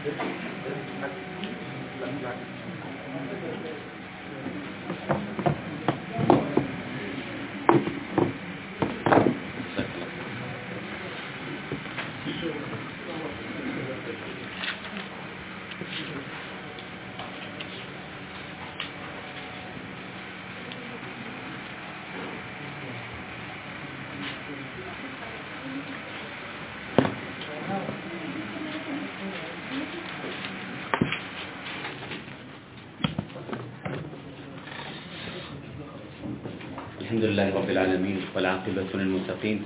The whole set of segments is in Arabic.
الحمد لله رب العالمين والعاقبة للمتقين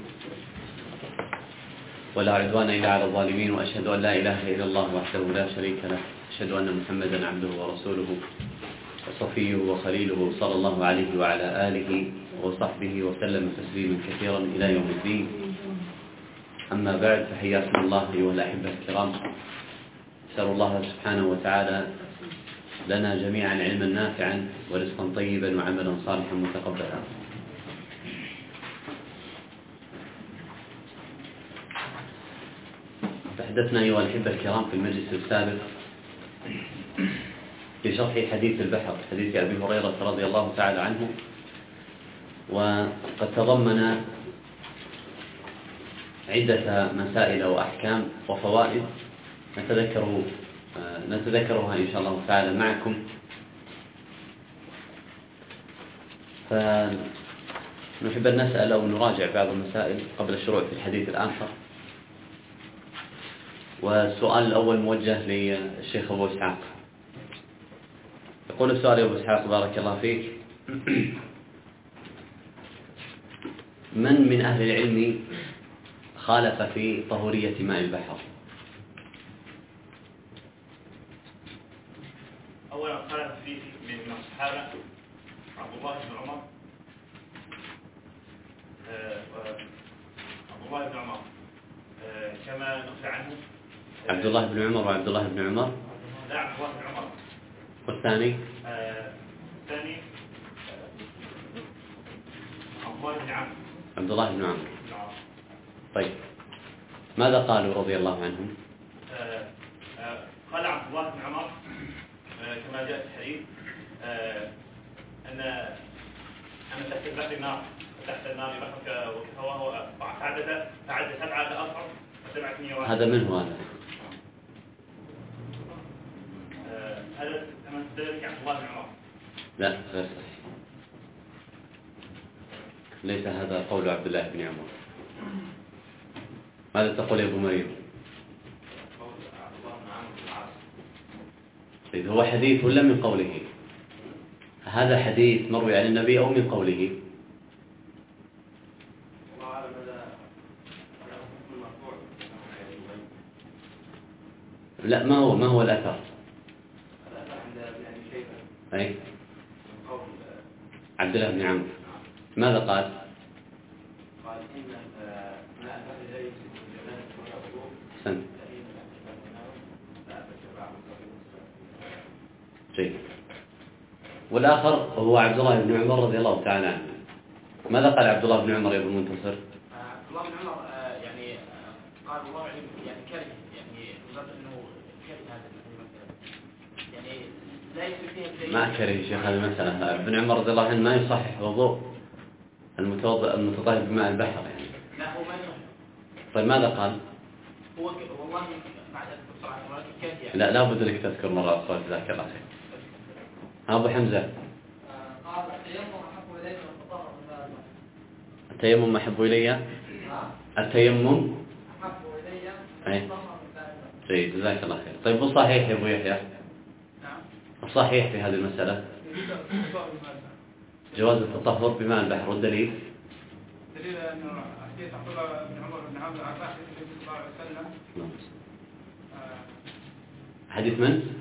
ولا عدوان إلا على الظالمين، وأشهد أن لا إله إلا الله وحده لا شريك له، أشهد أن محمدا عبده ورسوله وصفيه وخليله صلى الله عليه وعلى آله وصحبه وسلم تسليما كثيرا إلى يوم الدين. أما بعد، فحياكم الله أيها الأحبة الكرام. أسأل الله سبحانه وتعالى لنا جميعا علما نافعا ورزقا طيبا وعملا صالحا متقبلا. تحدثنا أيها الأحبة الكرام في المجلس السابق في شرح حديث البحر، حديث أبي هريرة رضي الله تعالى عنه، وقد تضمن عدة مسائل وأحكام وفوائد نتذكرها إن شاء الله تعالى معكم. فنحب أن نسأل أو نراجع بعض المسائل قبل الشروع في الحديث الآخر. والسؤال الأول موجه للشيخ أبو إسحاق. يقول السؤال يا أبو إسحاق بارك الله فيك: من أهل العلم خالف في طهورية ماء البحر؟ أولا خالف فيه من الصحابة عبد الله بن عمر كما نقل عنه عبد الله بن عمر وعبد الله بن عمر. لا، عبد الله بن عمر. والثاني الثاني عبد الله بن عمرو. عبد الله بن عمرو. طيب، ماذا قالوا رضي الله عنهم؟ قال عبد الله بن عمر كما جاء في الحديث أن تحت البحر نار، تحت النار بحرك وكفواه فعد 7 أصعب و7 مياه. هذا من هو هذا؟ هذا كما تدرك عبد الله بن عمر. لا، غير صحيح، ليس هذا قول عبد الله بن عمر. ماذا تقول يا أبو مريم؟ قول عبد الله بن عمرو بن العاص. إذ هو حديث ولا من قوله؟ هذا حديث مروي عن النبي أو من قوله؟ لا، ما هو الأثر؟ أي عبد الله بن عمرو ماذا قال؟ قال إن ماء البحر لا يمسك الجنان ولا الوضوء. سن. جيد. والآخر هو عبد الله بن عمر رضي الله تعالى عنه. ماذا قال عبد الله بن عمر يا ابن المنتصر؟ عبد الله بن عمر يعني قال الله يعني كره، يعني يظن انه كره هذا المسألة، يعني لا يثبت فيها دليل. ما كره يا شيخ هذه المسألة. ابن عمر رضي الله عنه ما يصحح وضوء المتطهر بماء البحر يعني. لا، هو ما يصحح. طيب ماذا قال؟ هو والله بعد الصراحة ولكن كره يعني. لا، لابد لك تذكر مرة أخرى جزاك الله خير. أبو حمزة. قال التيمم أحب إلي من التطهر بماء البحر. التيمم أحب إلي. التيمم أحب إلي أي. من التطهر بماء البحر. جيد، جزاك الله خير. طيب والصحيح يا أبو يحيى؟ نعم. الصحيح في هذه المسألة جواز التطهر بماء البحر، والدليل؟ دليل أنه حديث عبد الله بن عمر بن عبد العباس النبي صلى الله عليه وسلم. حديث من؟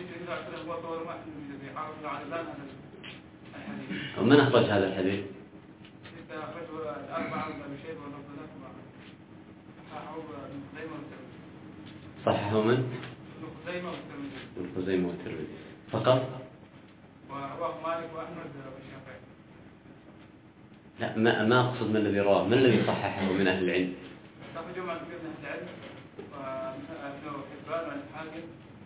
ومن أخرج هذا الحديث؟ صححه من؟ ابن خزيمة والترمذي فقط؟ ورواه مالك وأحمد والشافعي. لا، ما أقصد من الذي رواه، من الذي صححه من أهل العلم؟ صححه جمع من أهل العلم وابن حبان والحاكم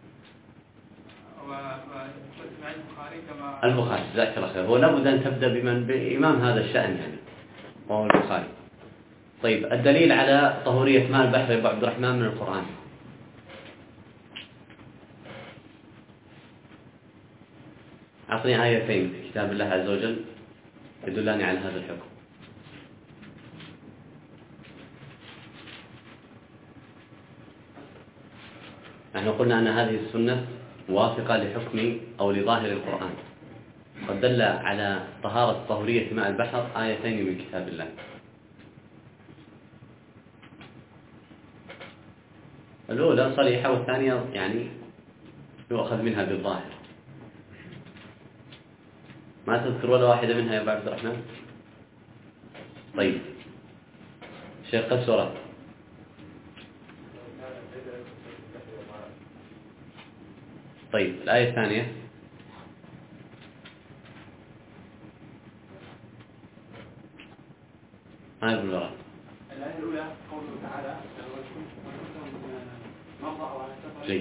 وتسمع البخاري كما البخاري، جزاك الله خير. هو لابد أن تبدأ بإمام هذا الشأن يعني، وهو البخاري. طيب، الدليل على طهورية ماء البحر يا أبو عبد الرحمن من القرآن. أعطني آيتين في كتاب الله عز وجل يدلان على هذا الحكم. نحن قلنا أن هذه السنة موافقة لحكم أو لظاهر القرآن، قد دل على طهورية ماء البحر آيتين من كتاب الله. الأولى صريحة والثانية يعني يؤخذ منها بالظاهر. ما تذكر ولا واحدة منها يا أبو عبد الرحمن؟ طيب، شيخ قسورة. طيب، الآية الثانية. ما يقول وراء. الآية الأولى قوله تعالى مرضى أو على سفر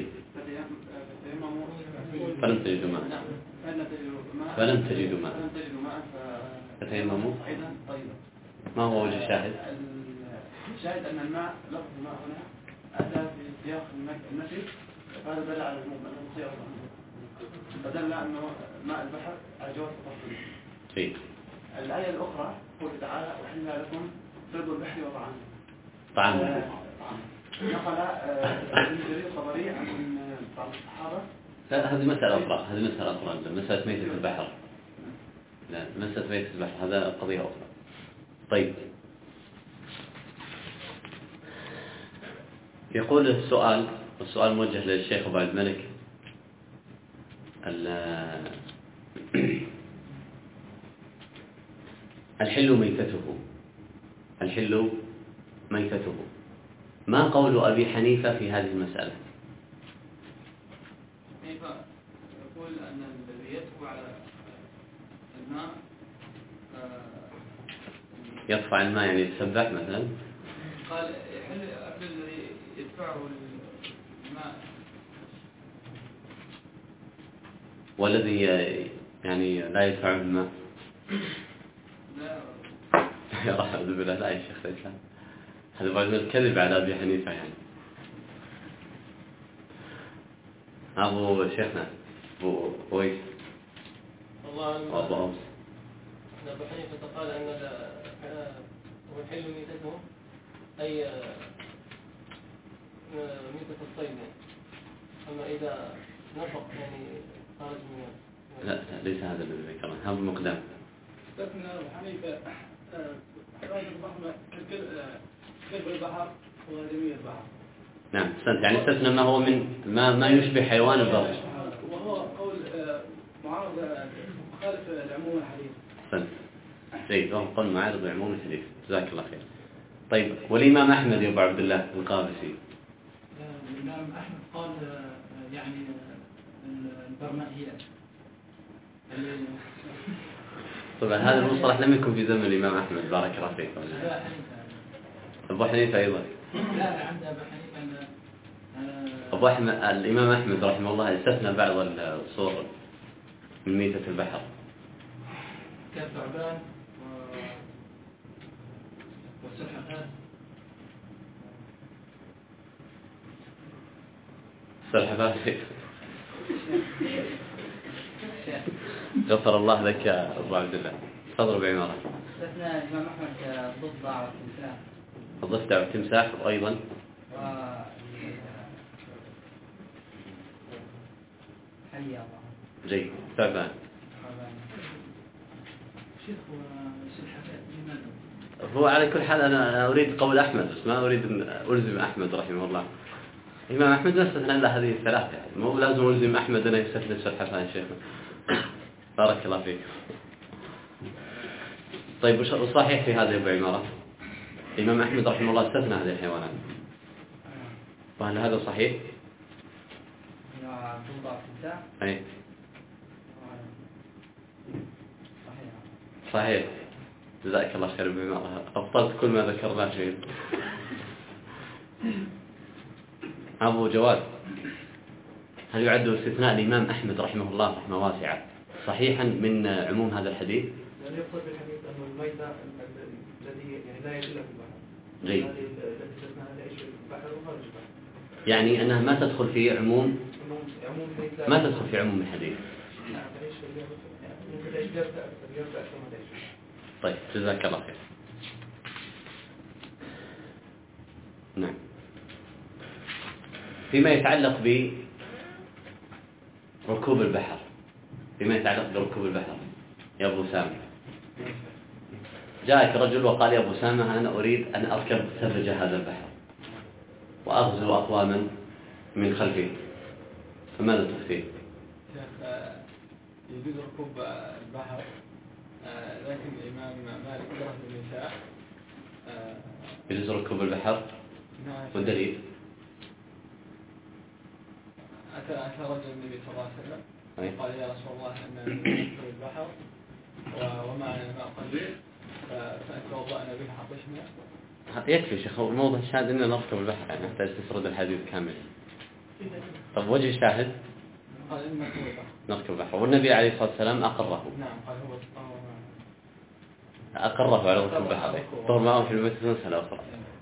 فلم تجدوا ماء فلم تجدوا ماء فتيمموا طيبا. ما هو وجه الشاهد؟ الشاهد أن الماء لفظ الماء هنا أتى في سياق النفي، فهذا دل على المصير، فدل أنه ماء البحر على جواز التفصيل. الآية الأخرى قوله تعالى وحل لكم صيد البحر وطعامه. نقل ابن جرير الطبري عن بعض الصحابة. لا، هذه مسألة أخرى، مسألة ميتة البحر. لا، مسألة ميتة البحر هذا قضية أخرى. طيب، يقول السؤال موجه للشيخ أبو عبد الملك. الحل ميتته. ما قول أبي حنيفة في هذه المسألة؟ حنيفة يقول أن الذي يطفو على الماء يطفو على الماء يعني يتسبح مثلا. قال يحل أكل الذي يدفعه الماء، والذي يعني لا يدفعه الماء. لا يا رحمة بالله، لا يا شيخ الإسلام، هذا بعد الكذب على أبي حنيفة يعني. أبو شيخنا أبو أويس وأبو أوس. أبو حنيفة قال أن هو الحل ميتته أي ميتة الصيد، أما إذا نفق يعني خارج من لا، ليس هذا الذي ذكره، هذا المقدام. استثنى أبو حنيفة راجل البحر كلب البحر وآدمي البحر. نعم، يعني استثنى ما هو من ما يشبه حيوان البر، وهو قول معارض مخالف لعموم الحديث. أحسنت. جيد، وهو قول معارض لعموم الحديث، جزاك الله خير. طيب، والإمام أحمد يا أبو عبد الله القابسي. الإمام أحمد قال يعني البرمائيات. طبعا هذا المصطلح لم يكن في زمن الإمام أحمد، بارك الله فيك. أبو حنيفة أيضا. لا، عند أبو حنيفة أبو أحمد الإمام أحمد رحمه الله استثنى بعض الصور من ميتة البحر كالثعبان والسلحفاة. السلحفاة. غفر الله لك يا أبو عبد الله. تفضل بعمارة. استثنى الإمام أحمد الضفدع والتمساح. الضفدع والتمساح، وأيضا حية. جيد، ثعبان. شيخ والسلحفاة لماذا؟ هو على كل حال أنا أريد قول أحمد، بس ما أريد أن ألزم أحمد رحمه الله. الإمام أحمد ما استثنى إلا هذه الثلاثة، يعني مو لازم ألزم أحمد أن يستثنى السلحفاة يا شيخنا. بارك الله فيك. طيب، وش الصحيح في هذا يا أبو عمارة؟ الإمام أحمد رحمه الله استثنى هذه الحيوانات، وهل هذا صحيح؟ الضفدع والتمساح. أي صحيح. صحيح، جزاك الله خير أبو عمارة، أبطلت كل ما ذكرناه فيه. أبو جواد. هل يعد استثناء الإمام أحمد رحمه الله رحمة واسعة صحيحا من عموم هذا الحديث؟ يعني يقصد بالحديث أنه الميتة الذي يعني لا يدل في البحر. جيد. هذه التي تستثنى ليش البحر وخارج البحر. يعني أنها ما تدخل في عموم الحديث ما تدخل في عموم الحديث. نعم تعيش ممكن تعيش جرفة أكثر ما تعيش. طيب جزاك الله خير. نعم. فيما يتعلق بركوب البحر يا أبو سامي، جاءك رجل وقال يا أبو سامي أنا أريد أن أركب سفينة هذا البحر وأغزو أقواما من خلفه، فماذا تفتيه؟ شيخ يجوز ركوب البحر، لكن الإمام مالك كره النساء. يجوز ركوب البحر والدليل؟ أتى رجل النبي صلى الله عليه وسلم قال يا رسول الله أن نركب البحر ومعنا ماء قليل فأتوضأنا به عطشنا. يكفي شيخ، الموضوع الشاهد أننا نركب البحر، يعني نحتاج تسرد الحديث كامل. طب وجه الشاهد؟ قال إن نركب البحر، والنبي عليه الصلاة والسلام أقره. نعم قال هو أقره على ركوب البحر، طهر معه في الميت مسألة أخرى.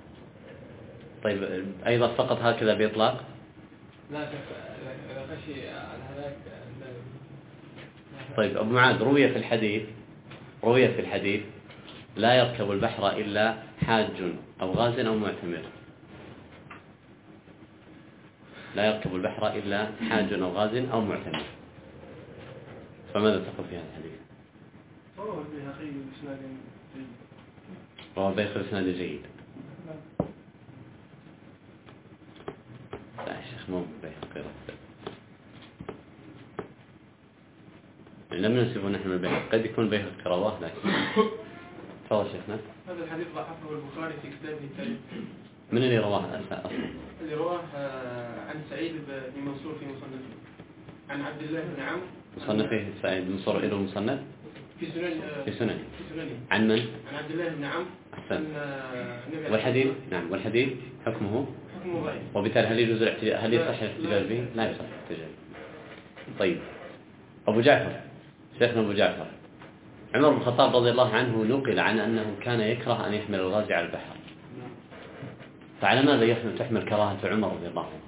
طيب أيضا فقط هكذا بإطلاق؟ لا خشي على هذاك. طيب أبو معاذ، روي في الحديث لا يركب البحر إلا حاج أو غاز أو معتمر. لا يركب البحر إلا حاج أو غاز أو معتمر، فماذا تقول في هذا الحديث؟ رواه البيهقي بإسناد جيد. رواه البيهقي بإسناد جيد. لا يا شيخ مو البيهقي، لم ننسبه نحن البيهقي، قد يكون البيهقي رواه لكن تفضل شيخنا. هذا الحديث ضعفه البخاري في كتابه التاريخ. من اللي رواه أصلا؟ اللي رواه عن سعيد بن منصور في مصنفه، عن عبد الله بن عمرو مصنفه سعيد بن منصور له مصنف في سننه. عن من؟ عن عبد الله بن عمرو. أحسن. والحديث حكمه ضعيف، وبالتالي هل يصح الاحتجاج به؟ لا يصح الاحتجاج. طيب شيخنا أبو جعفر، عمر بن الخطاب رضي الله عنه نقل عن أنه كان يكره أن يحمل الغازي على البحر، فعلى ماذا تحمل كراهة عمر رضي الله عنه؟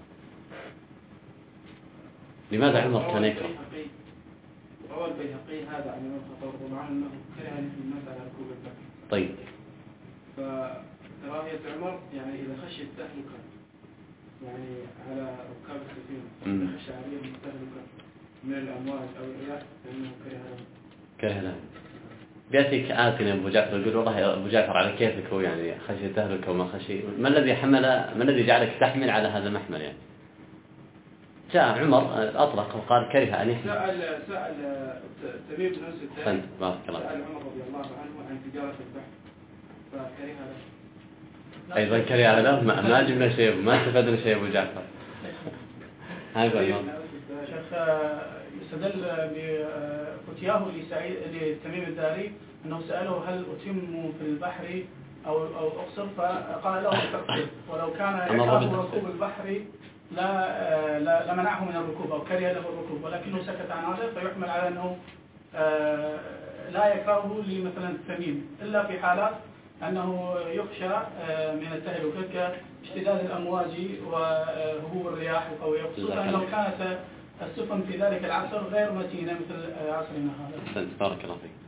لماذا عمر كان يكره؟ روى البيهقي هذا عن عمر بن الخطاب رضي الله عنه أنه كره أن يحمل الناس على ركوب البحر. طيب فكراهية عمر يعني إذا خشي التهلكة يعني على ركاب السفينة، إذا خشى عليهم التهلكة من الأمواج أو الرياح فإنه كره له. بيأتيك آتنا أبو جعفر يقول والله يا أبو جعفر على كيفك هو، يعني خشي تهلك وما خشي، ما الذي جعلك تحمل على هذا المحمل يعني؟ جاء عمر أطلق وقال كره أن يحمل. سأل تميم بن أنس الداري، بارك الله. سأل عمر رضي الله عنه عن تجارة البحر فكره له. أيضا كره له، ما جبنا شيء، ما استفدنا شيء أبو جعفر. هذا شيخ يستدل بفتياه لتميم الداري أنه سأله هل أتم في البحر أو أقصر، فقال له التقصير، ولو كان يكره ركوب البحر لا منعه من الركوب أو كره له الركوب، ولكنه سكت عن هذا، فيحمل على أنه لا يكرهه لمثلا التميم إلا في حالات أنه يخشى من التهلكة كاشتداد الأمواج وهبوب الرياح القوية، خصوصا أنه كانت السفن في ذلك العصر غير متينة مثل عصرنا هذا. بارك الله فيك.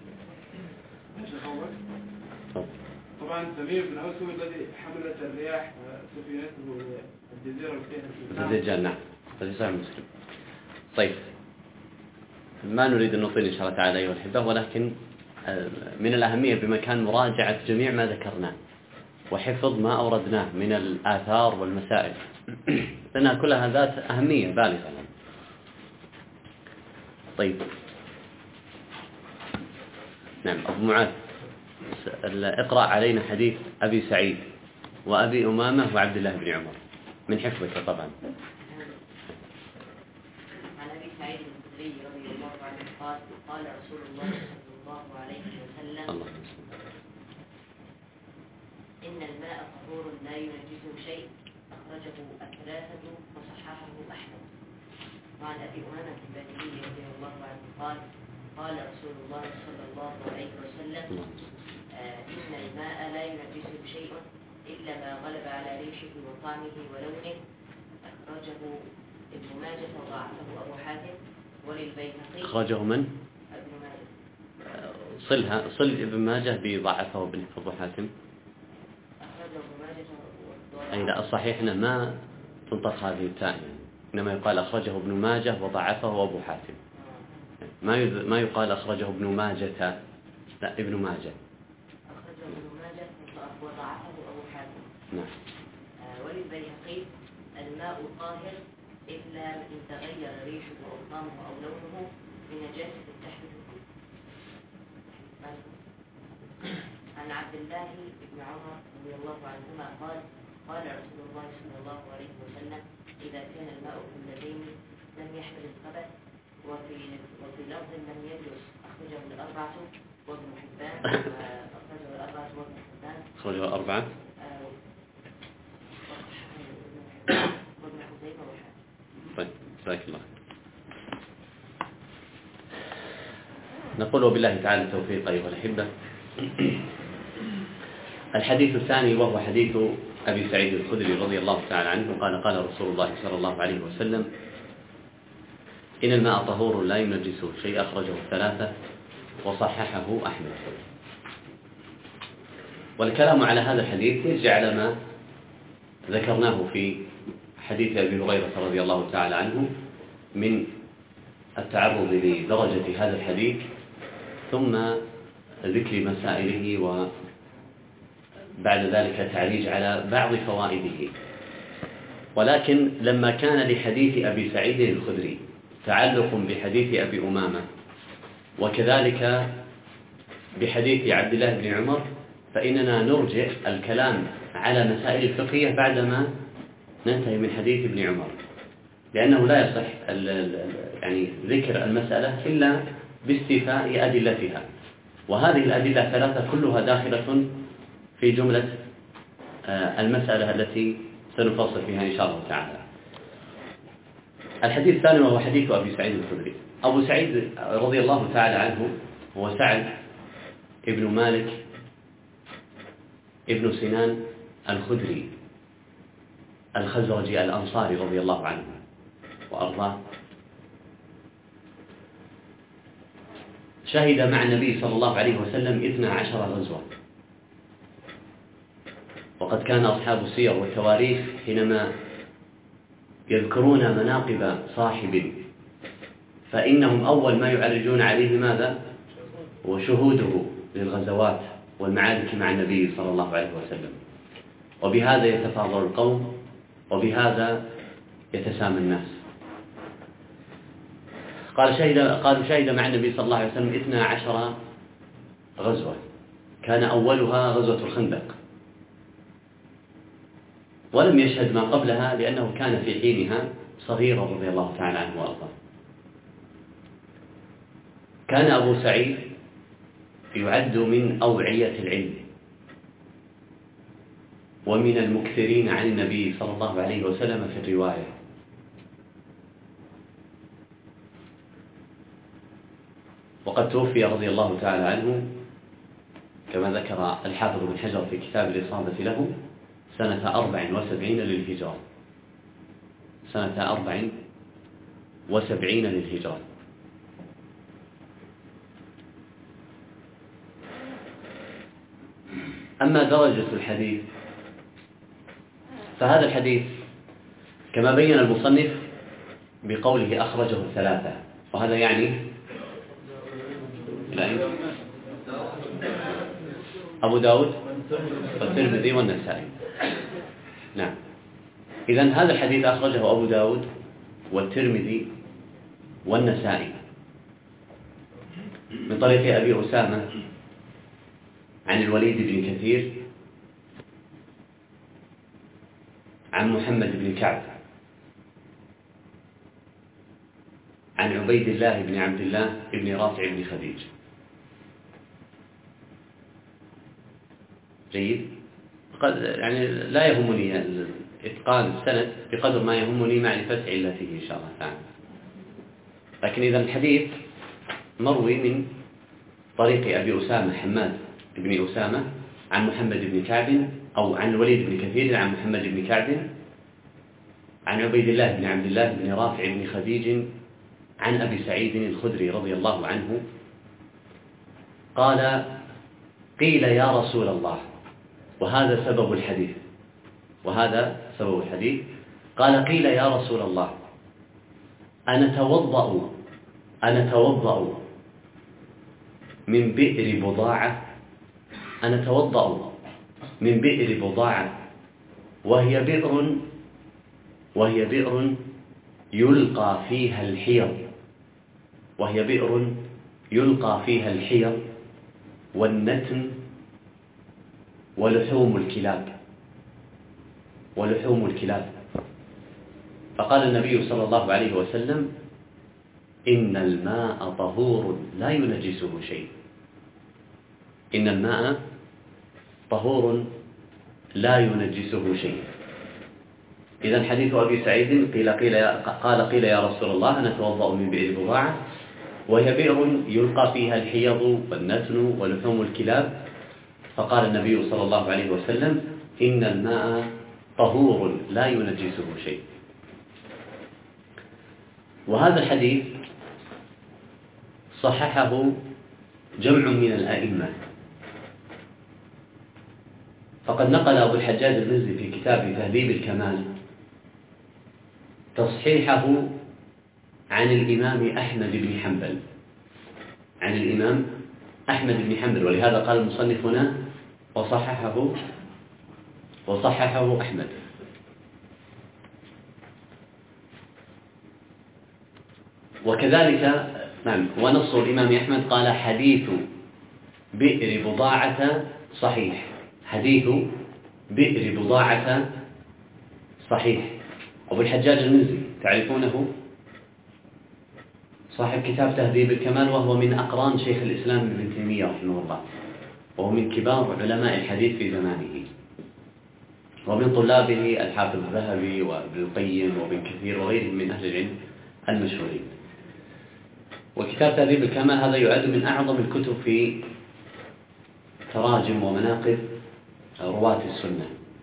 طبعا تميم بن أوس هو الذي حملت الرياح سفينته الجزيرة الدجال. نعم، هذا صحيح مسلم. طيب ما نريد أن نطيل إن شاء الله تعالى أيها الأحبة، ولكن من الأهمية بمكان مراجعة جميع ما ذكرناه وحفظ ما أوردناه من الآثار والمسائل، لأنها كلها ذات أهمية بالغة. طيب نعم أبو معاذ، اقرأ علينا حديث أبي سعيد وأبي أمامة وعبد الله بن عمر من حفظك طبعا. عن أبي سعيد الخدري رضي الله عنه قال قال رسول الله صلى الله عليه وسلم إن الماء طهور لا ينجسه شيء، أخرجه الثلاثة وصححه أحمد. وعن أبي أمامة الباهلي رضي الله عنه قال قال رسول الله صلى الله عليه وسلم إن الماء لا ينجسه شيء إلا ما غلب على ريشه وطعمه ولونه. أخرجه ابن ماجه وضعفه أبو حاتم وللبيهقي. أخرجه من؟ ابن ماجه. صل ابن ماجه بضعفه ابن أبو حاتم. أخرجه ابن ماجه وضعفه. أي لا، الصحيح أنه ما تنطق هذه التاء يعني. إنما يقال أخرجه ابن ماجه وضعفه أبو حاتم. ما يقال أخرجه ابن ماجة، لا ابن ماجه. أخرجه ابن ماجه وضعفه أبو حاتم. نعم. وللبيهقي الماء طاهر إلا إن تغير ريشه أو طعمه أو لونه بنجاسة تحدث فيه. عن عبد الله بن عمر رضي الله عنهما قال قال رسول الله صلى الله عليه وسلم إذا كان الماء في اللذين لم يحمل الخبث وفي لفظ لم يجلس. أخرجه الأربعة وابن حبان. أخرجه الأربعة وابن حبان. أخرجه الأربعة. وابن خزيمة وحاتم. طيب، جزاك الله. نقول وبالله تعالى التوفيق أيها الأحبة. الحديث الثاني وهو حديث أبي سعيد الخدري رضي الله تعالى عنه قال قال رسول الله صلى الله عليه وسلم إن الماء طهور لا ينجسه شيء. أخرجه الثلاثة وصححه أحمد. والكلام على هذا الحديث يرجع على ما ذكرناه في حديث أبي هريرة رضي الله تعالى عنه من التعرض لدرجة هذا الحديث ثم ذكر مسائله وبعد ذلك تعريج على بعض فوائده. ولكن لما كان لحديث أبي سعيد الخدري تعلق بحديث أبي أمامة وكذلك بحديث عبد الله بن عمر فإننا نرجع الكلام على مسائل الفقهية بعدما ننتهي من حديث ابن عمر، لأنه لا يصح يعني ذكر المسألة إلا باستيفاء أدلتها، وهذه الأدلة ثلاثة كلها داخلة في جملة المسألة التي سنفصل فيها إن شاء الله تعالى. الحديث الثاني وهو حديث أبي سعيد الخدري. أبو سعيد رضي الله تعالى عنه هو سعد ابن مالك ابن سنان الخدري الخزرجي الأنصاري رضي الله عنه وأرضاه. شهد مع النبي صلى الله عليه وسلم 12 غزوة. وقد كان أصحاب السير والتواريخ حينما يذكرون مناقب صاحب فإنهم أول ما يعرجون عليه ماذا؟ وشهوده للغزوات والمعارك مع النبي صلى الله عليه وسلم، وبهذا يتفاضل القوم وبهذا يتسامى الناس. قالوا شهد مع النبي صلى الله عليه وسلم 12 غزوة، كان أولها غزوة الخندق، ولم يشهد ما قبلها لأنه كان في حينها صغيرا رضي الله تعالى عنه وأرضاه. كان أبو سعيد يعد من أوعية العلم ومن المكثرين عن النبي صلى الله عليه وسلم في الرواية، وقد توفي رضي الله تعالى عنه كما ذكر الحافظ بن حجر في كتاب الإصابة له سنة 74 للهجرة، سنة 74 للهجرة. أما درجة الحديث فهذا الحديث كما بين المصنف بقوله أخرجه الثلاثة، وهذا يعني أبو داود والترمذي والنسائي. نعم، إذن هذا الحديث أخرجه أبو داود والترمذي والنسائي من طريق أبي أسامة عن الوليد بن كثير عن محمد بن كعب عن عبيد الله بن عبد الله بن رافع بن خديج. جيد، يعني لا يهمني إتقان السند بقدر ما يهمني معرفة علته إن شاء الله تعالى. لكن إذا الحديث مروي من طريق أبي أسامة حماد بن أسامة عن محمد بن كعب، أو عن الوليد بن كثير عن محمد بن كعب عن عبيد الله بن عبد الله بن رافع بن خديج عن أبي سعيد الخدري رضي الله عنه قال: قيل يا رسول الله، وهذا سبب الحديث، قال: قيل يا رسول الله، أنا توضأ من بئر بضاعة، وهي بئر يلقى فيها الحيض والنتن ولحوم الكلاب. فقال النبي صلى الله عليه وسلم: إن الماء طهور لا ينجسه شيء. إذن حديث أبي سعيد قال قيل يا رسول الله، أنا أتوضأ من بئر بضاعة وهي بئر يلقى فيها الحيض والنتن ولحوم الكلاب. فقال النبي صلى الله عليه وسلم: إن الماء طهور لا ينجسه شيء. وهذا الحديث صححه جمع من الأئمة، فقد نقل أبو الحجاج المزي في كتاب تهذيب الكمال تصحيحه عن الإمام أحمد بن حنبل، ولهذا قال المصنف هنا وصححه أحمد. وكذلك ونص الإمام أحمد قال: حديث بئر بضاعة صحيح. أبو الحجاج المزي تعرفونه، صاحب كتاب تهذيب الكمال، وهو من أقران شيخ الإسلام ابن تيمية رحمه الله، وهو من كبار علماء الحديث في زمانه، ومن طلابه الحافظ الذهبي وابن القيم وابن كثير وغيرهم من أهل العلم المشهورين. وكتاب تهذيب الكمال هذا يعد من أعظم الكتب في تراجم ومناقب رواة السنة.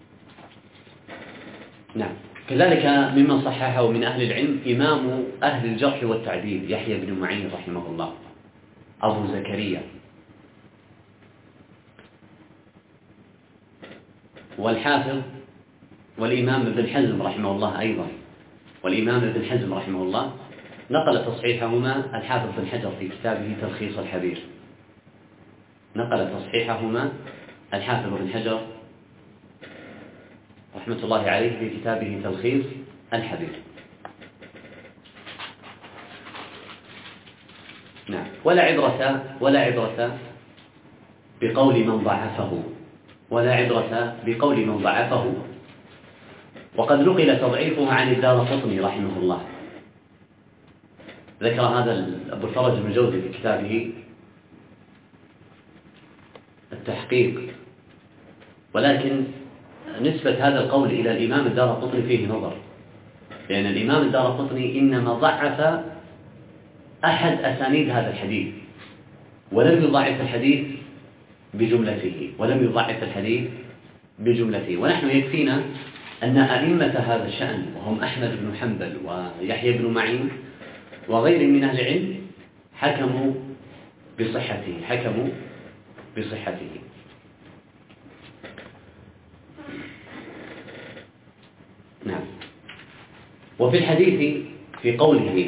نعم. كذلك ممن صححه من أهل العلم إمام أهل الجرح والتعديل يحيى بن معين رحمه الله، أبو زكريا، والحافظ والإمام ابن حزم رحمه الله أيضا، نقل تصحيحهما الحافظ بن حجر في كتابه تلخيص الحبير، رحمة الله عليه في كتابه تلخيص الحبير. نعم. ولا عبرة بقول من ضعفه، وقد نقل تضعيفه عن الدارقطني رحمه الله. ذكر هذا أبو الفرج بن الجوزي في كتابه التحقيق، ولكن نسبة هذا القول إلى الإمام الدارقطني فيه نظر، لأن الإمام الدارقطني إنما ضعف أحد أسانيد هذا الحديث، ولم يضعف الحديث بجملته. ونحن يكفينا أن أئمة هذا الشأن، وهم أحمد بن حنبل ويحيى بن معين وغير من أهل العلم، حكموا بصحته. نعم. وفي الحديث في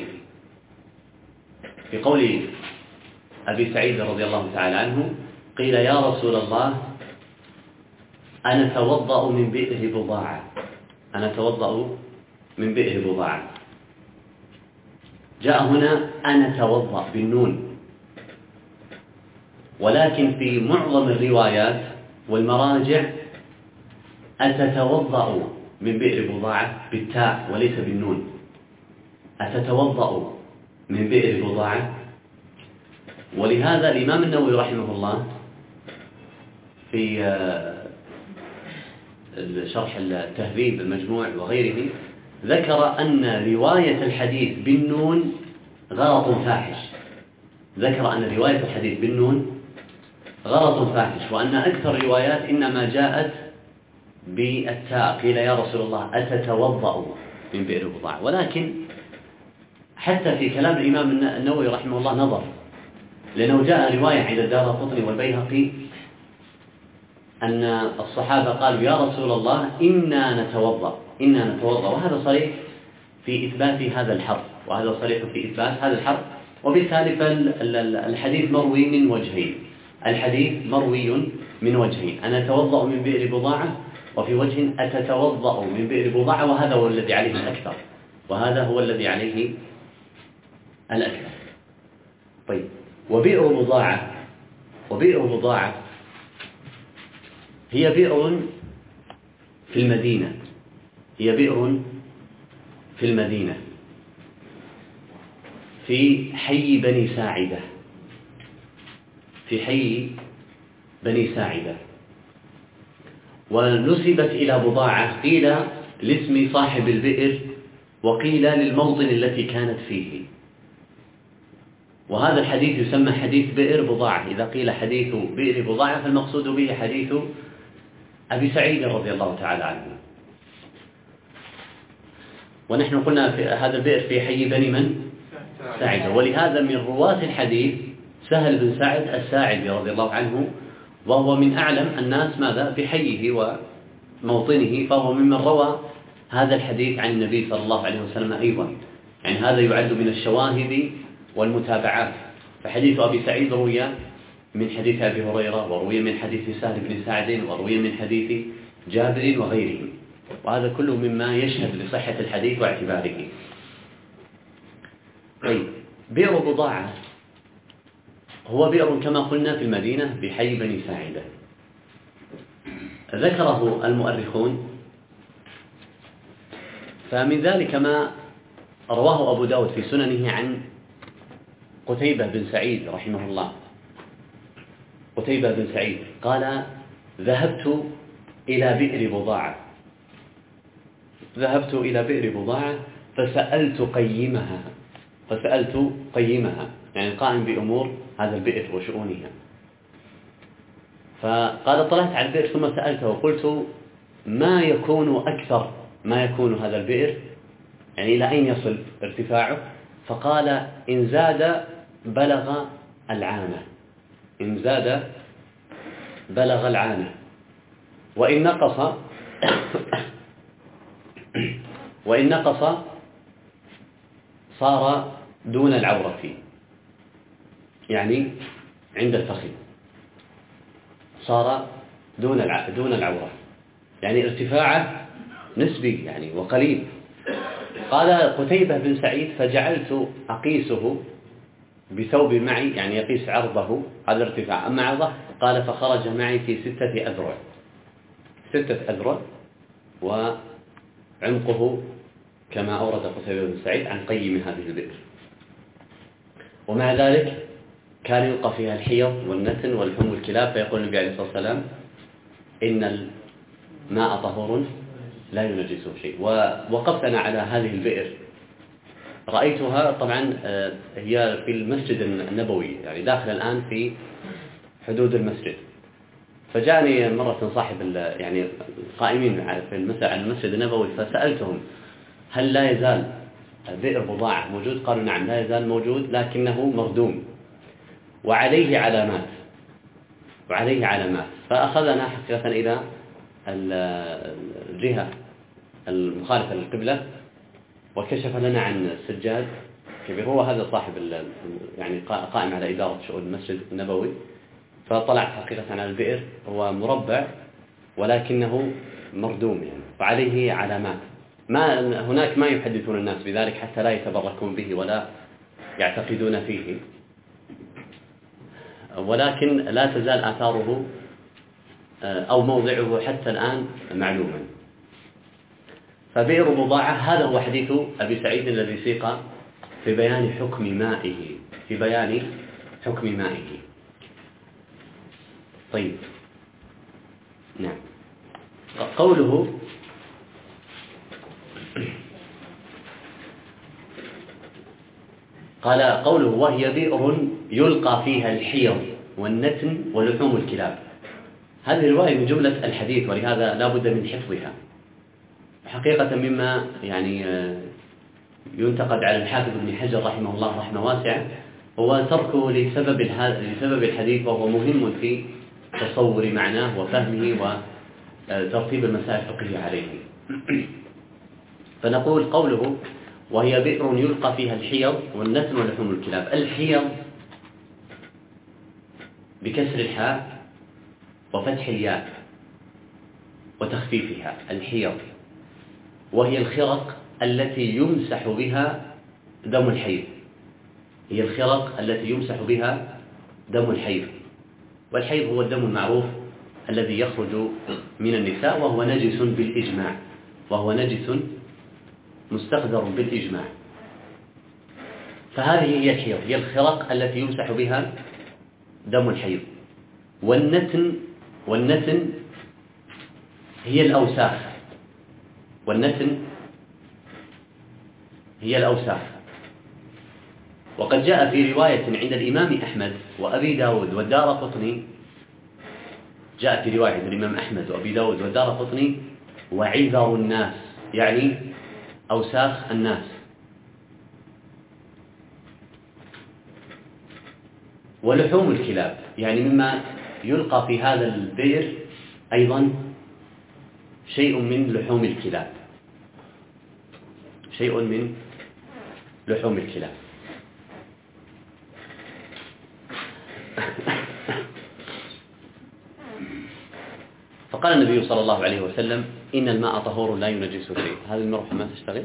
قول أبي سعيد رضي الله تعالى عنه: قيل يا رسول الله، أنا أتوضأ من بئر بضاعة. جاء هنا أنا أتوضأ بالنون، ولكن في معظم الروايات والمراجع أتتوضأ من بئر بضاعة بالتاء وليس بالنون. أتتوضأ من بئر بضاعة. ولهذا الإمام النووي رحمه الله في شرح التهذيب المجموع وغيره ذكر أن رواية الحديث بالنون غلط فاحش، ذكر أن رواية الحديث بالنون غلط فاحش، وأن أكثر الروايات إنما جاءت بالتاء. قيل يا رسول الله أتتوضأ من بئر بضاعة، ولكن حتى في كلام الإمام النووي رحمه الله نظر، لأنه جاء رواية عند الدارقطني والبيهقي أن الصحابة قالوا يا رسول الله إنا نتوضأ، وهذا صريح في إثبات هذا الحرف، وهذا صريح في إثبات هذا الحرف، وبالتالي فالحديث مروي من وجهين. الحديث مروي من وجهين، أنا أتوضأ من بئر بضاعة، وفي وجه أتتوضأ من بئر بضاعة، وهذا هو الذي عليه الأكثر، وهذا هو الذي عليه الأكثر. طيب، وبئر بضاعة هي بئر في المدينة، في حي بني ساعدة، ونسبت إلى بضاعة، قيل لاسم صاحب البئر، وقيل للموطن التي كانت فيه. وهذا الحديث يسمى حديث بئر بضاعة. إذا قيل حديث بئر بضاعة فالمقصود به حديث أبي سعيد رضي الله تعالى عنه. ونحن قلنا في هذا البئر في حي بني من؟ ساعدة. ولهذا من رواة الحديث سهل بن سعد الساعدي رضي الله عنه، وهو من أعلم الناس ماذا بحيه وموطنه، فهو ممن روى هذا الحديث عن النبي صلى الله عليه وسلم أيضا. يعني هذا يعد من الشواهد والمتابعات. فحديث أبي سعيد روي من حديث أبي هريرة، وروي من حديث سهل بن سعد، وروي من حديث جابر وغيره، وهذا كله مما يشهد لصحة الحديث واعتباره. طيب، بئر بضاعة هو بئر كما قلنا في المدينة بحي بني ساعدة. ذكره المؤرخون، فمن ذلك ما رواه أبو داود في سننه عن قتيبة بن سعيد رحمه الله. قتيبة بن سعيد قال: ذهبت إلى بئر بضاعة فسألت قيمها، يعني القائم بأمور هذا البئر وشؤونها. فقال: اطلعت على البئر ثم سألته وقلت: ما يكون هذا البئر، يعني إلى أين يصل ارتفاعه؟ فقال: إن زاد بلغ العانة، وإن نقص صار دون العورة، يعني عند الفخذ صار دون العورة، يعني ارتفاعه نسبي يعني وقليل. قال قتيبة بن سعيد: فجعلت أقيسه بثوب معي، يعني يقيس عرضه هذا الارتفاع، أما عرضه قال فخرج معي في 6 أذرع، وعمقه كما أورد قتيبة بن سعيد عن قيم هذه البئر. ومع ذلك كان يلقى فيها الحيض والنتن والحم والكلاب، فيقول النبي عليه الصلاة والسلام: إن الماء طهور لا ينجسه شيء. ووقفت أنا على هذه البئر، رأيتها طبعا هي في المسجد النبوي، يعني داخل الآن في حدود المسجد. فجاءني مرة صاحب يعني القائمين في المسجد النبوي، فسألتهم: هل لا يزال بئر بضاعة موجود؟ قالوا: نعم، لا يزال موجود، لكنه مردوم وعليه علامات. فأخذنا حقيقة إلى الجهة المخالفة للقبلة، وكشف لنا عن السجاد كبير، هو هذا صاحب يعني قائم على إدارة شؤون المسجد النبوي. فطلعت حقيقة على البئر، هو مربع ولكنه مردوم يعني، وعليه علامات. هناك ما يحدثون الناس بذلك حتى لا يتبركون به ولا يعتقدون فيه، ولكن لا تزال آثاره أو موضعه حتى الآن معلوما. فبئر بضاعة هذا هو حديث أبي سعيد الذي سيق في بيان حكم مائه. طيب، نعم. قوله قال قوله وهي بئر يلقى فيها الحيض والنتن ولحوم الكلاب. هذه رواية من جملة الحديث، ولهذا لا بد من حفظها. حقيقة مما يعني ينتقد على الحافظ ابن حجر رحمه الله رحمة واسعة هو تركه لسبب الحديث، وهو مهم في تصور معناه وفهمه وترتيب المسائل الفقهية عليه. فنقول قوله وهي بئر يلقى فيها الحيض والنتن ولحوم الكلاب. الحيض بكسر الحاء وفتح الياء وتخفيفها، الحيض، وهي الخرق التي يمسح بها دم الحيض. هي الخرق التي يمسح بها دم الحيض، والحيض هو الدم المعروف الذي يخرج من النساء، وهو نجس بالإجماع، وهو نجس مستقدر بالإجماع. فهذه هي الحيض، هي الخرق التي يمسح بها دم الحيض. والنتن هي الأوساخ، والنتن هي الأوساخ. وقد جاء في رواية عند الإمام أحمد وأبي داود والدارقطني، جاء في رواية عند الإمام أحمد وأبي داود والدارقطني وعذر الناس، يعني أوساخ الناس. ولحوم الكلاب يعني مما يلقى في هذا البئر أيضا شيء من لحوم الكلاب، شيء من لحوم الكلاب. فقال النبي صلى الله عليه وسلم إن الماء طهور لا ينجسه شيء. هذه المروحة ما تشتغل؟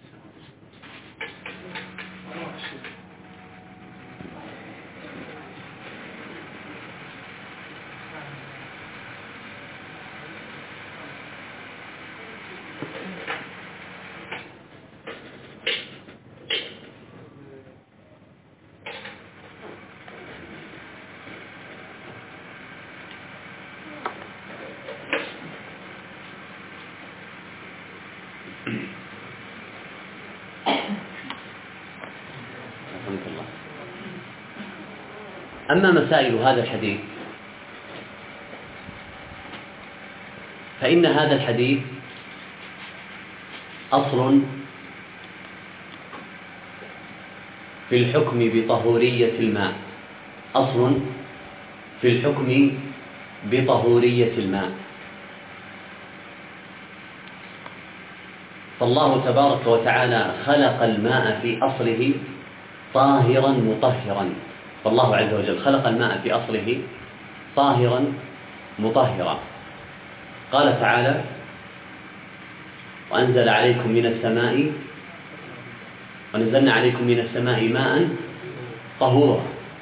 أما مسائل هذا الحديث فإن هذا الحديث أصل في الحكم بطهورية الماء، أصل في الحكم بطهورية الماء. فالله تبارك وتعالى خلق الماء في أصله طاهرا مطهرا، فالله عز وجل خلق الماء في أصله طاهرا مطهرا. قال تعالى وأنزل عليكم من السماء ونزلنا عليكم من السماء ماء طهورا.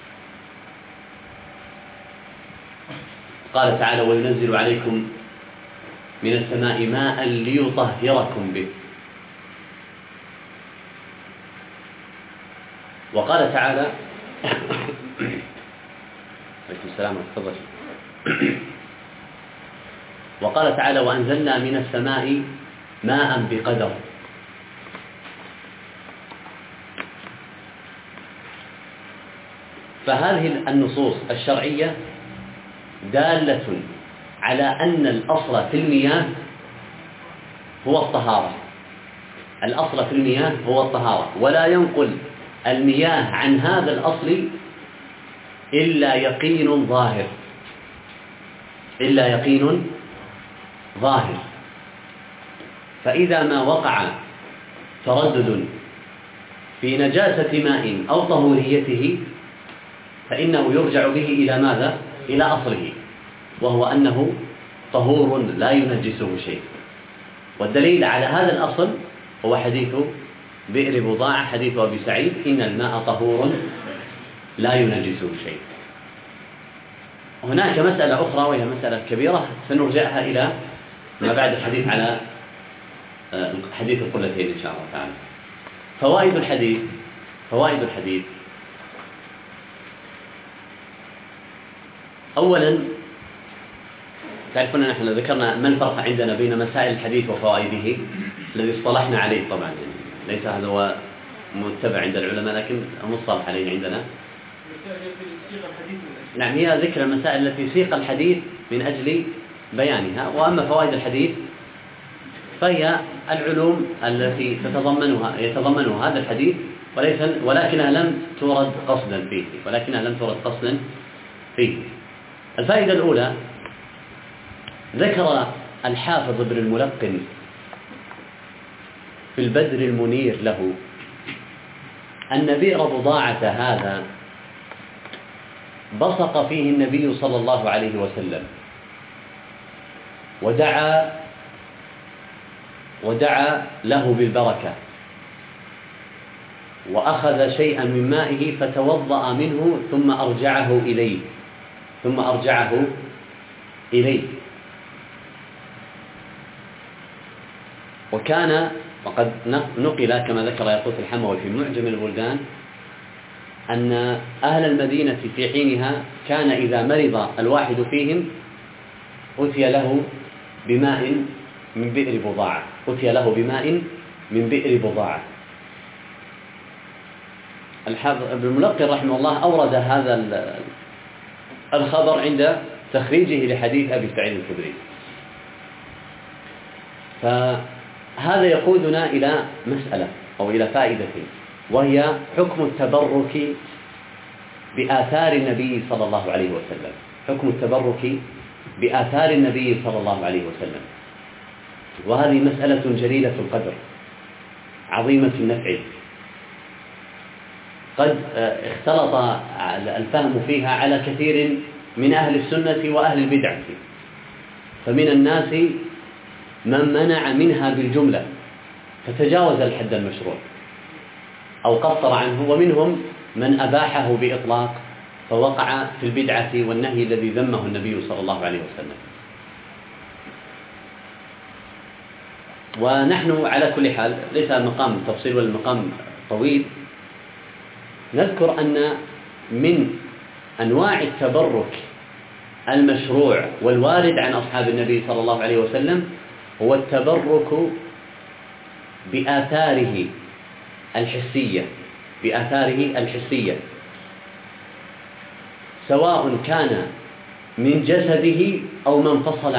قال تعالى وينزل عليكم من السماء ماء ليطهركم به. وقال تعالى عليكم السلام تفضل. وقال تعالى وأنزلنا من السماء ماء بقدر. فهذه النصوص الشرعية دالة على أن الأصل في المياه هو الطهارة، الأصل في المياه هو الطهارة، ولا ينقل المياه عن هذا الأصل إلا يقين ظاهر، إلا يقين ظاهر. فإذا ما وقع تردد في نجاسة ماء أو طهوريته فإنه يرجع به إلى ماذا؟ إلى أصله، وهو أنه طهور لا ينجسه شيء. والدليل على هذا الأصل هو حديث بئر بضاعة، حديث أبي سعيد إن الماء طهور لا ينجسه شيء. هناك مسألة أخرى وهي مسألة كبيرة سنرجعها إلى ما بعد الحديث على حديث القلتين إن شاء الله تعالى. فوائد الحديث أولا تعرفون نحن ذكرنا ما الفرق عندنا بين مسائل الحديث وفوائده الذي اصطلحنا عليه، طبعا ليس هذا هو متبع عند العلماء لكن مصطلح عليه عندنا. نعم، هي ذكر المسائل التي سيق الحديث من أجل بيانها. وأما فوائد الحديث فهي العلوم التي يتضمنها هذا الحديث ولكنها لم تورد قصدا فيه. الفائدة الأولى ذكر الحافظ ابن الملقن في البدر المنير له أن بئر بضاعة هذا بصق فيه النبي صلى الله عليه وسلم ودعا له بالبركة، وأخذ شيئا من مائه فتوضأ منه ثم أرجعه إليه. وقد نقل كما ذكر ياقوت الحموي في معجم البلدان أن أهل المدينة في حينها كان إذا مرض الواحد فيهم أتي له بماء من بئر بضاعة. الحافظ ابن الملقن رحمه الله أورد هذا الخبر عند تخريجه لحديث أبي سعيد الخدري. فهذا يقودنا إلى مسألة أو إلى فائدة، وهي حكم التبرك بآثار النبي صلى الله عليه وسلم. وهذه مسألة جليلة القدر عظيمة النفع، قد اختلط الفهم فيها على كثير من أهل السنة وأهل البدعة، فمن الناس من منع منها بالجملة فتجاوز الحد المشروع أو قصر عنه، ومنهم من أباحه بإطلاق فوقع في البدعة والنهي الذي ذمه النبي صلى الله عليه وسلم. ونحن على كل حال ليس المقام تفصيل ولا المقام طويل، نذكر أن من أنواع التبرك المشروع والوارد عن أصحاب النبي صلى الله عليه وسلم هو التبرك بآثاره الحسية، سواء كان من جسده أو ما انفصل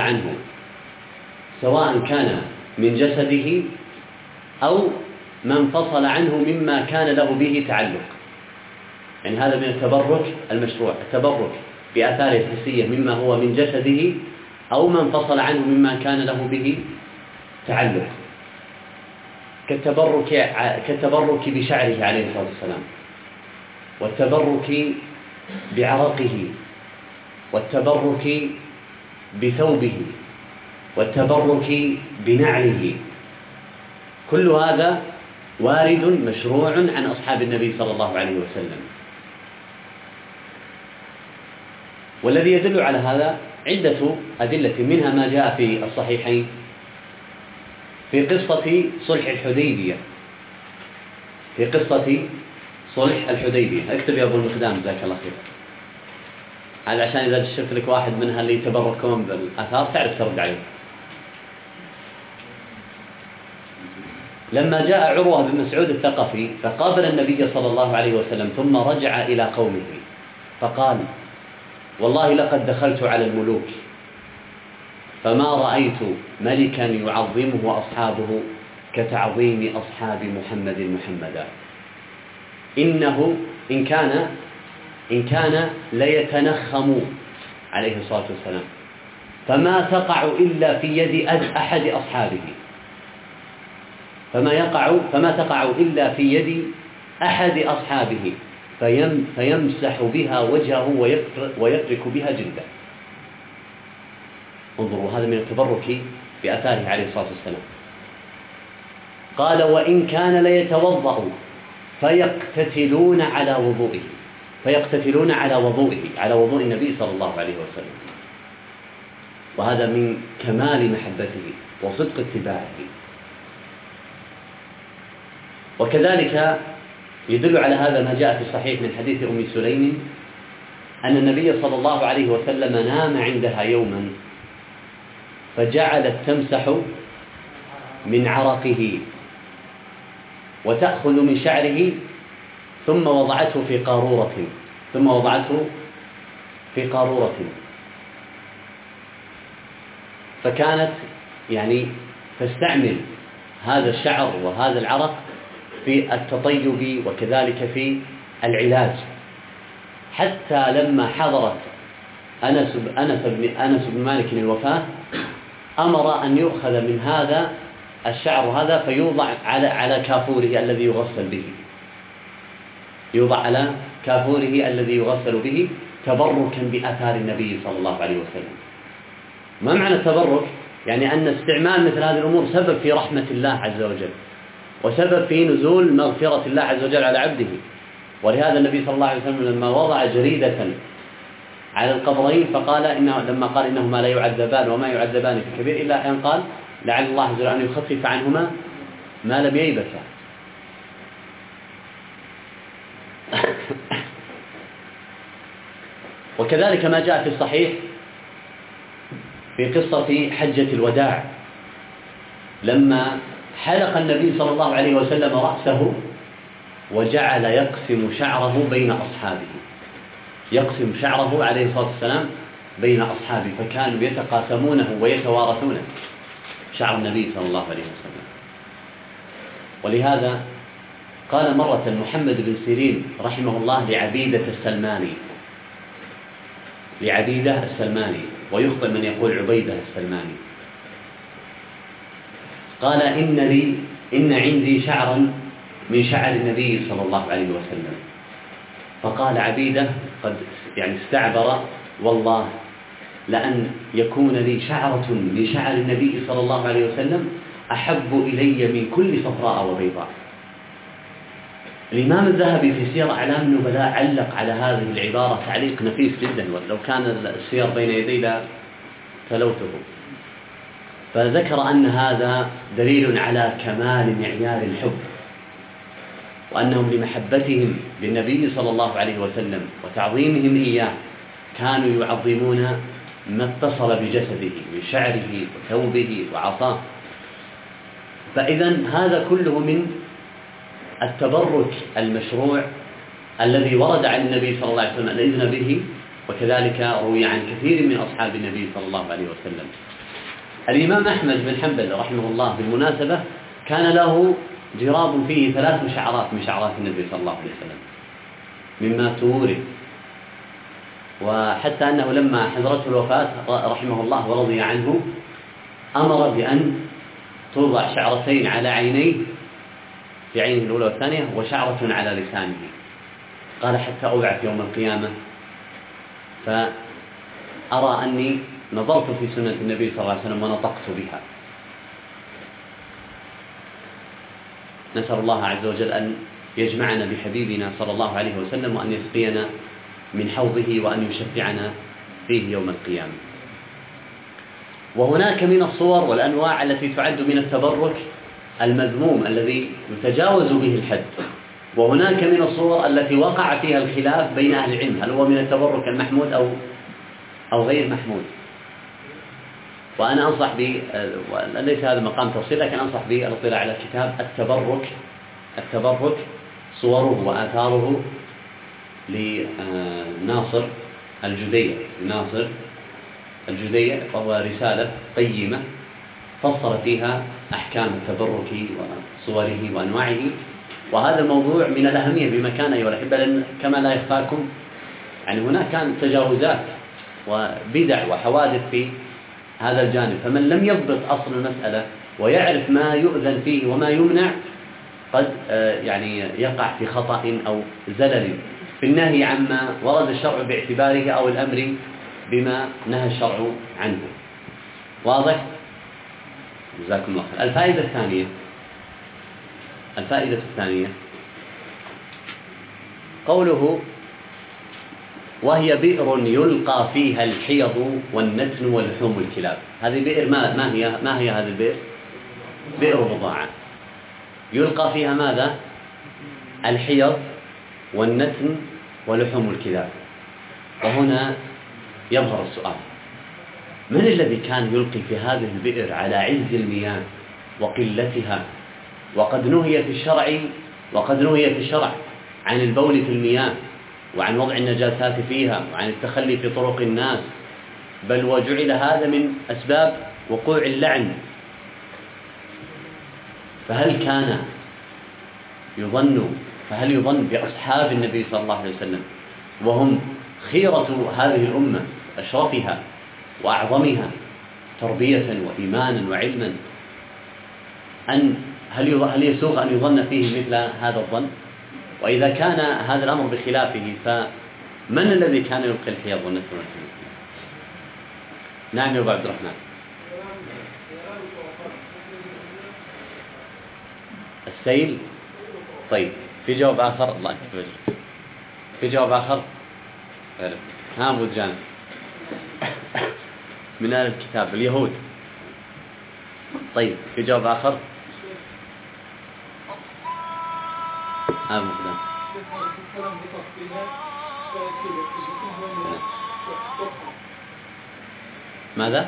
عنه مما كان له به تعلق. يعني هذا من التبرك المشروع، التبرك بآثاره الحسية مما هو من جسده أو ما انفصل عنه مما كان له به تعلق، كالتبرك بشعره عليه الصلاة والسلام، والتبرك بعرقه، والتبرك بثوبه، والتبرك بنعله. كل هذا وارد مشروع عن أصحاب النبي صلى الله عليه وسلم. والذي يدل على هذا عدة أدلة، منها ما جاء في الصحيحين في قصة صلح الحديبية. اكتب يا أبو المقدام جزاك الله خير، هذا عشان إذا شفت لك واحد منها اللي يتبركون بالآثار تعرف ترد عليه. لما جاء عروة بن مسعود الثقفي فقابل النبي صلى الله عليه وسلم ثم رجع إلى قومه فقال: والله لقد دخلت على الملوك فما رأيت ملكا يعظمه أصحابه كتعظيم أصحاب محمدا. إنه إن كان ليتنخم عليه الصلاة والسلام فما تقع إلا في يد أحد أصحابه، فما تقع إلا في يد أحد أصحابه فيمسح بها وجهه ويترك بها جلده. انظروا، هذا من التبرك بآثاره عليه الصلاة والسلام. قال: وإن كان ليتوضأ فيقتتلون على وضوء النبي صلى الله عليه وسلم. وهذا من كمال محبته وصدق اتباعه. وكذلك يدل على هذا ما جاء في الصحيح من حديث أم سليم أن النبي صلى الله عليه وسلم نام عندها يوما فجعلت تمسح من عرقه وتأخذ من شعره ثم وضعته في قارورة فكانت يعني تستعمل هذا الشعر وهذا العرق في التطيب وكذلك في العلاج، حتى لما حضرت أنس بن مالك الوفاة أمر أن يؤخذ من هذا الشعر هذا فيوضع على كافوره الذي يغسل به، يوضع على كافوره الذي يغسل به تبركا بآثار النبي صلى الله عليه وسلم. ما معنى التبرك؟ يعني أن استعمال مثل هذه الأمور سبب في رحمة الله عز وجل، وسبب في نزول مغفرة الله عز وجل على عبده. ولهذا النبي صلى الله عليه وسلم لما وضع جريدة على القبرين فقال لما قال إنهما لا يعذبان وما يعذبان في كبير إلا أن قال لعل الله عز وجل أن يخفف عنهما ما لم ييبسا. وكذلك ما جاء في الصحيح في قصة حجة الوداع لما حلق النبي صلى الله عليه وسلم رأسه وجعل يقسم شعره بين أصحابه، يقسم شعره عليه الصلاة والسلام بين أصحابه، فكانوا يتقاسمونه ويتوارثونه شعر النبي صلى الله عليه وسلم. ولهذا قال مرة محمد بن سيرين رحمه الله لعبيدة السلماني، ويخطئ من يقول عبيدة السلماني، قال إن عندي شعرا من شعر النبي صلى الله عليه وسلم. فقال عبيدة قد يعني استعبر، والله لأن يكون لي شعرة من شعر النبي صلى الله عليه وسلم أحب إلي من كل صفراء وبيضاء. الإمام الذهبي في سير أعلام النبلاء علق على هذه العبارة تعليق نفيس جدا، ولو كان السير بين يدي لا تلوته. فذكر أن هذا دليل على كمال معيار الحب، وأنهم لمحبتهم للنبي صلى الله عليه وسلم وتعظيمهم إياه كانوا يعظمون ما اتصل بجسده من شعره وثوبه وعصاه. فإذا هذا كله من التبرك المشروع الذي ورد عن النبي صلى الله عليه وسلم الإذن به، وكذلك روي عن كثير من أصحاب النبي صلى الله عليه وسلم. الإمام أحمد بن حنبل رحمه الله بالمناسبة كان له جراب فيه 3 شعرات من شعرات النبي صلى الله عليه وسلم مما تورث، وحتى أنه لما حضرته الوفاة رحمه الله ورضي عنه أمر بأن توضع شعرتين على عينيه، في عينه الأولى والثانية، وشعرة على لسانه. قال حتى أبعث يوم القيامة فأرى أني نظرت في سنة النبي صلى الله عليه وسلم ونطقت بها. نسأل الله عز وجل أن يجمعنا بحبيبنا صلى الله عليه وسلم، وأن يسقينا من حوضه، وأن يشفعنا فيه يوم القيامة. وهناك من الصور والأنواع التي تعد من التبرك المذموم الذي يتجاوز به الحد، وهناك من الصور التي وقع فيها الخلاف بين أهل العلم هل هو من التبرك المحمود أو غير محمود. وأنا أنصح ليس هذا مقام تفصيل، لكن أنصح بالاطلاع على كتاب التبرك صوره وآثاره لناصر الجدية، وهو رسالة قيمة فصل فيها أحكام التبرك وصوره وأنواعه. وهذا الموضوع من الأهمية بمكان أيها الأحبة، لأن كما لا يخفاكم يعني هناك كانت تجاوزات وبدع وحوادث في هذا الجانب، فمن لم يضبط أصل المسألة ويعرف ما يؤذن فيه وما يمنع قد يعني يقع في خطأ أو زلل في النهي عما ورد الشرع باعتباره أو الأمر بما نهى الشرع عنه. واضح؟ جزاكم الله خير. الفائدة الثانية قوله وهي بئر يلقى فيها الحيض والنتن ولحوم الكلاب. هذه بئر ما هي هذه البئر؟ بئر بضاعة يلقى فيها ماذا؟ الحيض والنتن ولحوم الكلاب. وهنا يظهر السؤال: من الذي كان يلقي في هذه البئر على عز المياه وقلتها وقد نهي في الشرع عن البول في المياه وعن وضع النجاسات فيها وعن التخلي في طرق الناس، بل وجعل هذا من أسباب وقوع اللعن. فهل يظن بأصحاب النبي صلى الله عليه وسلم وهم خيرة هذه الأمة أشرفها وأعظمها تربية وإيمانا وعلما، هل يسوغ أن يظن فيه مثل هذا الظن؟ وإذا كان هذا الأمر بخلافه فمن الذي كان يلقي الحيض والنسل؟ نعم يا أبو عبد الرحمن. السيل. طيب في جواب آخر؟ الله يكتب في جواب آخر؟ ها أبو جانب من أهل الكتاب اليهود. طيب في جواب آخر؟ أبو مقدام. ماذا؟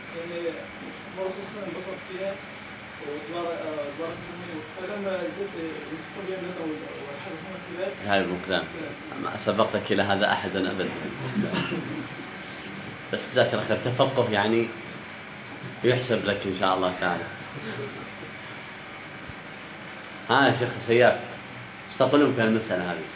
هاي المقدام ما سبقتك إلى هذا أحدا أبدا، بس جزاك الله خير، تفقه يعني يحسب لك إن شاء الله تعالى. ها يا شيخ سياف استقلوا في المسألة هذه.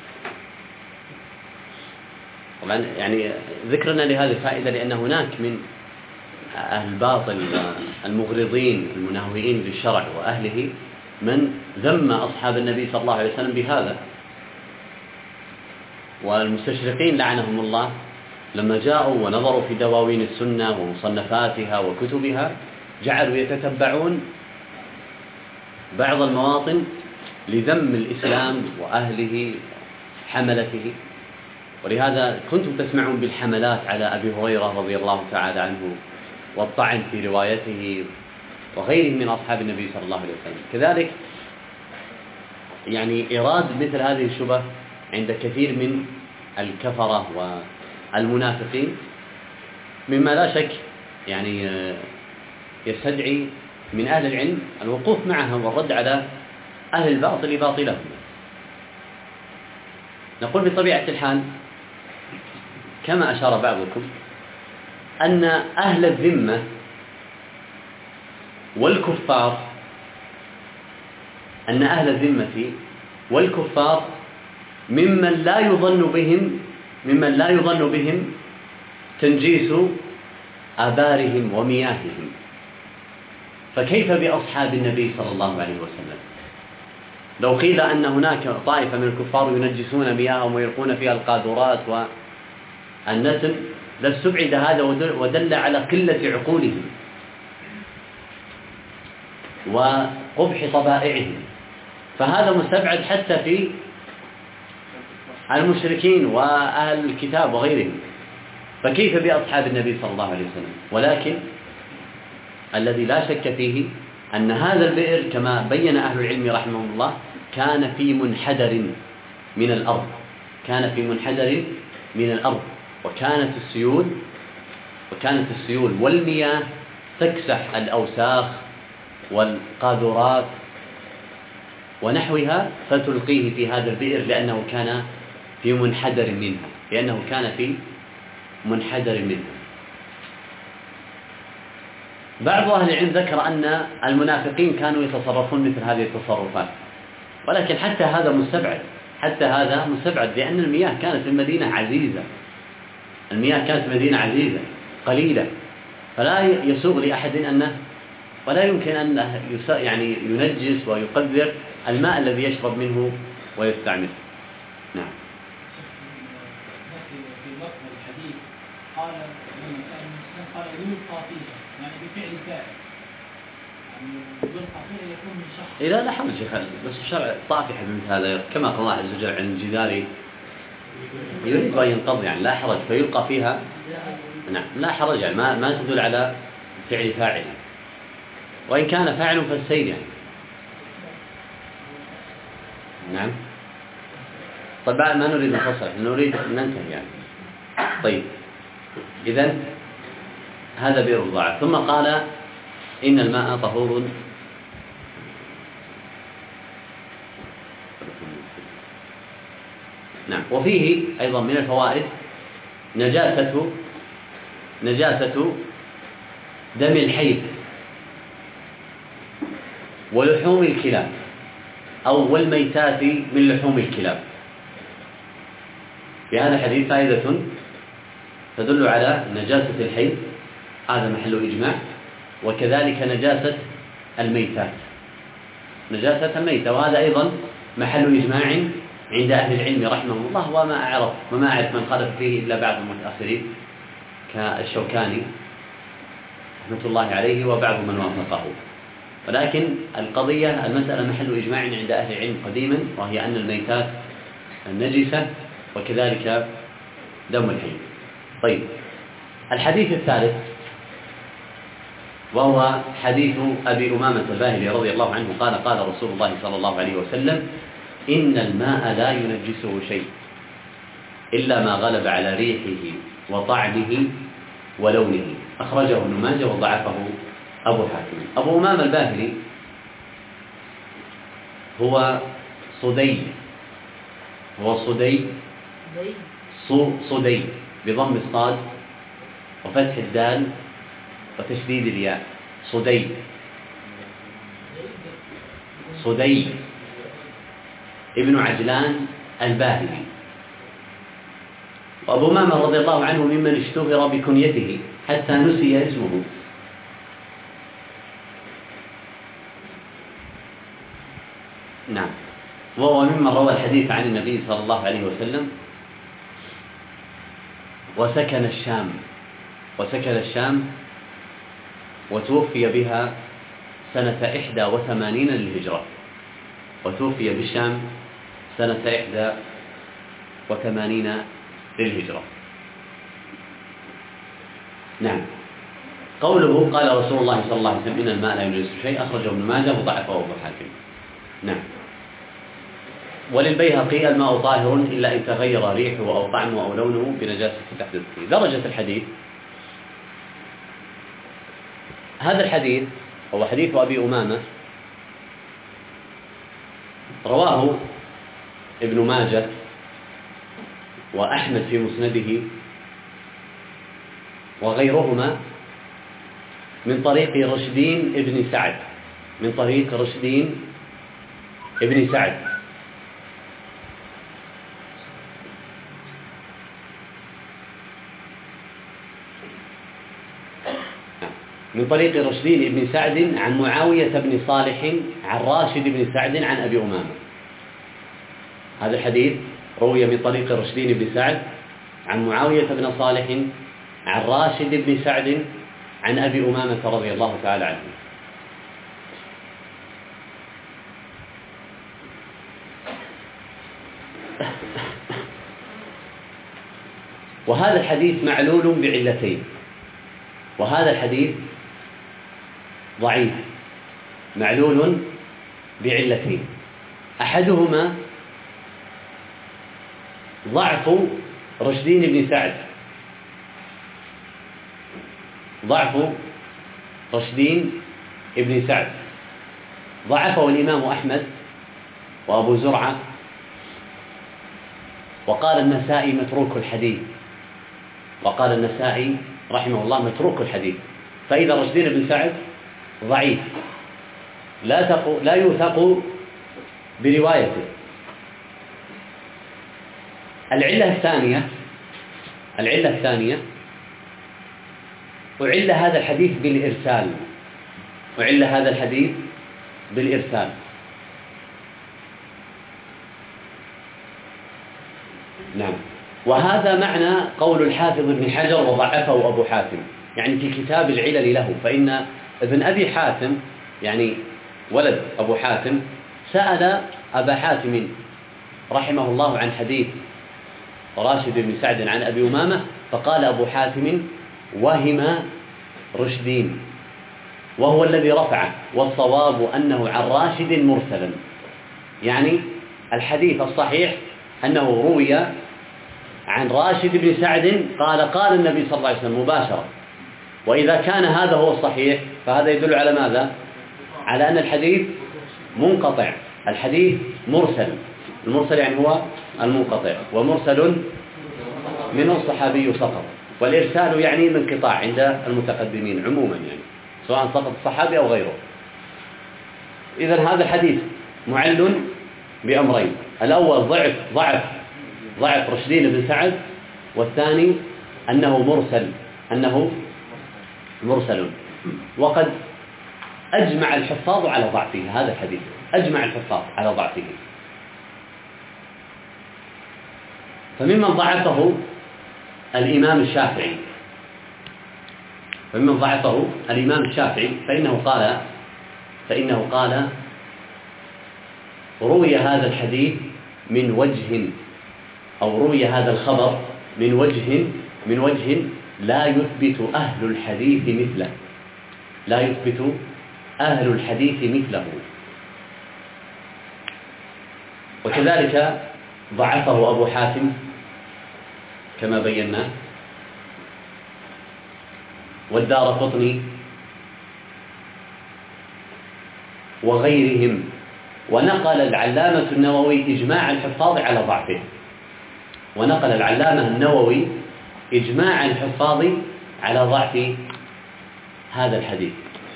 طبعا يعني ذكرنا لهذه الفائدة لأن هناك من أهل الباطل المغرضين المناهئين للشرع وأهله من ذم أصحاب النبي صلى الله عليه وسلم بهذا، والمستشرقين لعنهم الله لما جاءوا ونظروا في دواوين السنة ومصنفاتها وكتبها جعلوا يتتبعون بعض المواطن لذم الإسلام وأهله حملته. ولهذا كنتم تسمعون بالحملات على أبي هريرة رضي الله تعالى عنه والطعن في روايته وغيره من أصحاب النبي صلى الله عليه وسلم. كذلك يعني إيراد مثل هذه الشبه عند كثير من الكفرة والمنافقين مما لا شك يعني يستدعي من أهل العلم الوقوف معهم والرد على أهل الباطل باطلهم. نقول بطبيعة الحال كما أشار بعضكم أن أهل الذمة والكفار ممن لا يظن بهم تنجيس آبارهم ومياههم، فكيف بأصحاب النبي صلى الله عليه وسلم؟ لو قيل أن هناك طائفة من الكفار ينجسون مياههم ويلقون فيها القاذورات والنتن لاستبعد هذا ودل على قلة عقولهم وقبح طبائعهم، فهذا مستبعد حتى في المشركين وأهل الكتاب وغيرهم، فكيف بأصحاب النبي صلى الله عليه وسلم؟ ولكن الذي لا شك فيه أن هذا البئر كما بين أهل العلم رحمهم الله كان في منحدر من الأرض، وكانت السيول والمياه تكسح الأوساخ والقاذورات ونحوها فتلقيه في هذا البئر لأنه كان في منحدر منها. بعض أهل العلم ذكر أن المنافقين كانوا يتصرفون مثل هذه التصرفات، ولكن حتى هذا مستبعد لأن المياه كانت في المدينة عزيزة قليلة، فلا يسوغ لأحد ولا يمكن أن يعني ينجس ويقذر الماء الذي يشرب منه ويستعمله. نعم. في لفظ الحديث قال يلقى فيها يعني بفعل فاعل، يعني يلقى فيها يكون من شخص. إذا لا حرج بس الشرع طافح بمثل هذا كما قال الله عز وجل عن الجدار يريد أن ينقض، يعني لا حرج فيلقى فيها. نعم لا حرج، يعني ما تدل على فعل فاعل، وإن كان فاعل فالسيل يعني. نعم. طيب ما نريد نفصل، نريد أن ننتهي يعني. طيب إذن هذا بئر الضاعة. ثم قال إن الماء طهور نعم. وفيه أيضا من الفوائد نجاسة دم الحيض ولحوم الكلاب أو والميتات من لحوم الكلاب. في هذا الحديث فائدة تدل على نجاسة الحيض، هذا محل إجماع، وكذلك نجاسة الميتات، نجاسة الميتة، وهذا أيضا محل إجماع عند أهل العلم رحمهم الله، وما أعرف من خالف فيه إلا بعض المتأخرين كالشوكاني رحمة الله عليه وبعض من وافقه. ولكن المسألة محل إجماع عند أهل العلم قديما، وهي أن الميتات النجسة وكذلك دم الحيض. طيب، الحديث الثالث وهو حديث أبي أمامة الباهلي رضي الله عنه قال: قال رسول الله صلى الله عليه وسلم: إن الماء لا ينجسه شيء إلا ما غلب على ريحه وطعمه ولونه. أخرجه ابن ماجه وضعفه أبو حاتم. أبو أمامة الباهلي هو صدي بضم الصاد وفتح الدال وتشديد الياء. صدي ابن عجلان الباهلي. وأبو أمامة رضي الله عنه ممن اشتهر بكنيته حتى نسي اسمه. نعم. وهو ممن روى الحديث عن النبي صلى الله عليه وسلم، وسكن الشام وتوفي بها سنة 81 للهجرة. وتوفي بالشام سنة 81 للهجرة. نعم. قوله قال رسول الله صلى الله عليه وسلم: إن الماء لا ينجس شيء، أخرجه ابن ماجه وضعفه أبو حاتم. نعم. وللبيهقي: الماء طاهر إلا إن تغير ريحه أو طعمه أو لونه بنجاسة تحدث فيه. درجة الحديث، هذا الحديث هو حديث أبي أمامة، رواه ابن ماجه وأحمد في مسنده وغيرهما من طريق رشدين ابن سعد عن معاوية بن صالح عن راشد بن سعد عن أبي أمامة. هذا الحديث روي من طريق رشدين بن سعد عن معاوية بن صالح عن راشد بن سعد عن أبي أمامة رضي الله تعالى عنه. وهذا الحديث معلول بعلتين، وهذا الحديث ضعيف معلول بعلتين. أحدهما ضعف رشدين بن سعد، ضعفه الإمام أحمد وأبو زرعة، وقال النسائي متروك الحديث، وقال النسائي رحمه الله متروك الحديث. فإذا رشدين بن سعد ضعيف لا يوثق بروايته. العلة الثانية أعل هذا الحديث بالإرسال. نعم. وهذا معنى قول الحافظ ابن حجر وضعفه أبو حاتم، يعني في كتاب العلل له. فإن ابن أبي حاتم يعني ولد أبو حاتم سأل أبا حاتم رحمه الله عن حديث راشد بن سعد عن أبي أمامة، فقال أبو حاتم: وهم رشدين، وهو الذي رفعه، والصواب أنه عن راشد مرسلا. يعني الحديث الصحيح أنه روي عن راشد بن سعد قال النبي صلى الله عليه وسلم مباشرة. وإذا كان هذا هو الصحيح فهذا يدل على ماذا؟ على أن الحديث منقطع، الحديث مرسل. المرسل يعني هو المنقطع، ومرسل منه الصحابي سقط، والإرسال يعني الانقطاع عند المتقدمين عموما، يعني سواء سقط الصحابي أو غيره. إذن هذا الحديث معل بأمرين: الأول ضعف رشدين بن سعد، والثاني أنه مرسل. وقد أجمع الحفاظ على ضعفه، هذا الحديث أجمع الحفاظ على ضعفه. فممن ضعفه الإمام الشافعي، فإنه قال روي هذا الحديث من وجه، أو روي هذا الخبر من وجه لا يثبت أهل الحديث مثله. وكذلك ضعفه أبو حاتم كما بينا، والدارقطني وغيرهم. ونقل العلامة النووي إجماع الحفاظ على ضعفه، على ضعف هذا الحديث.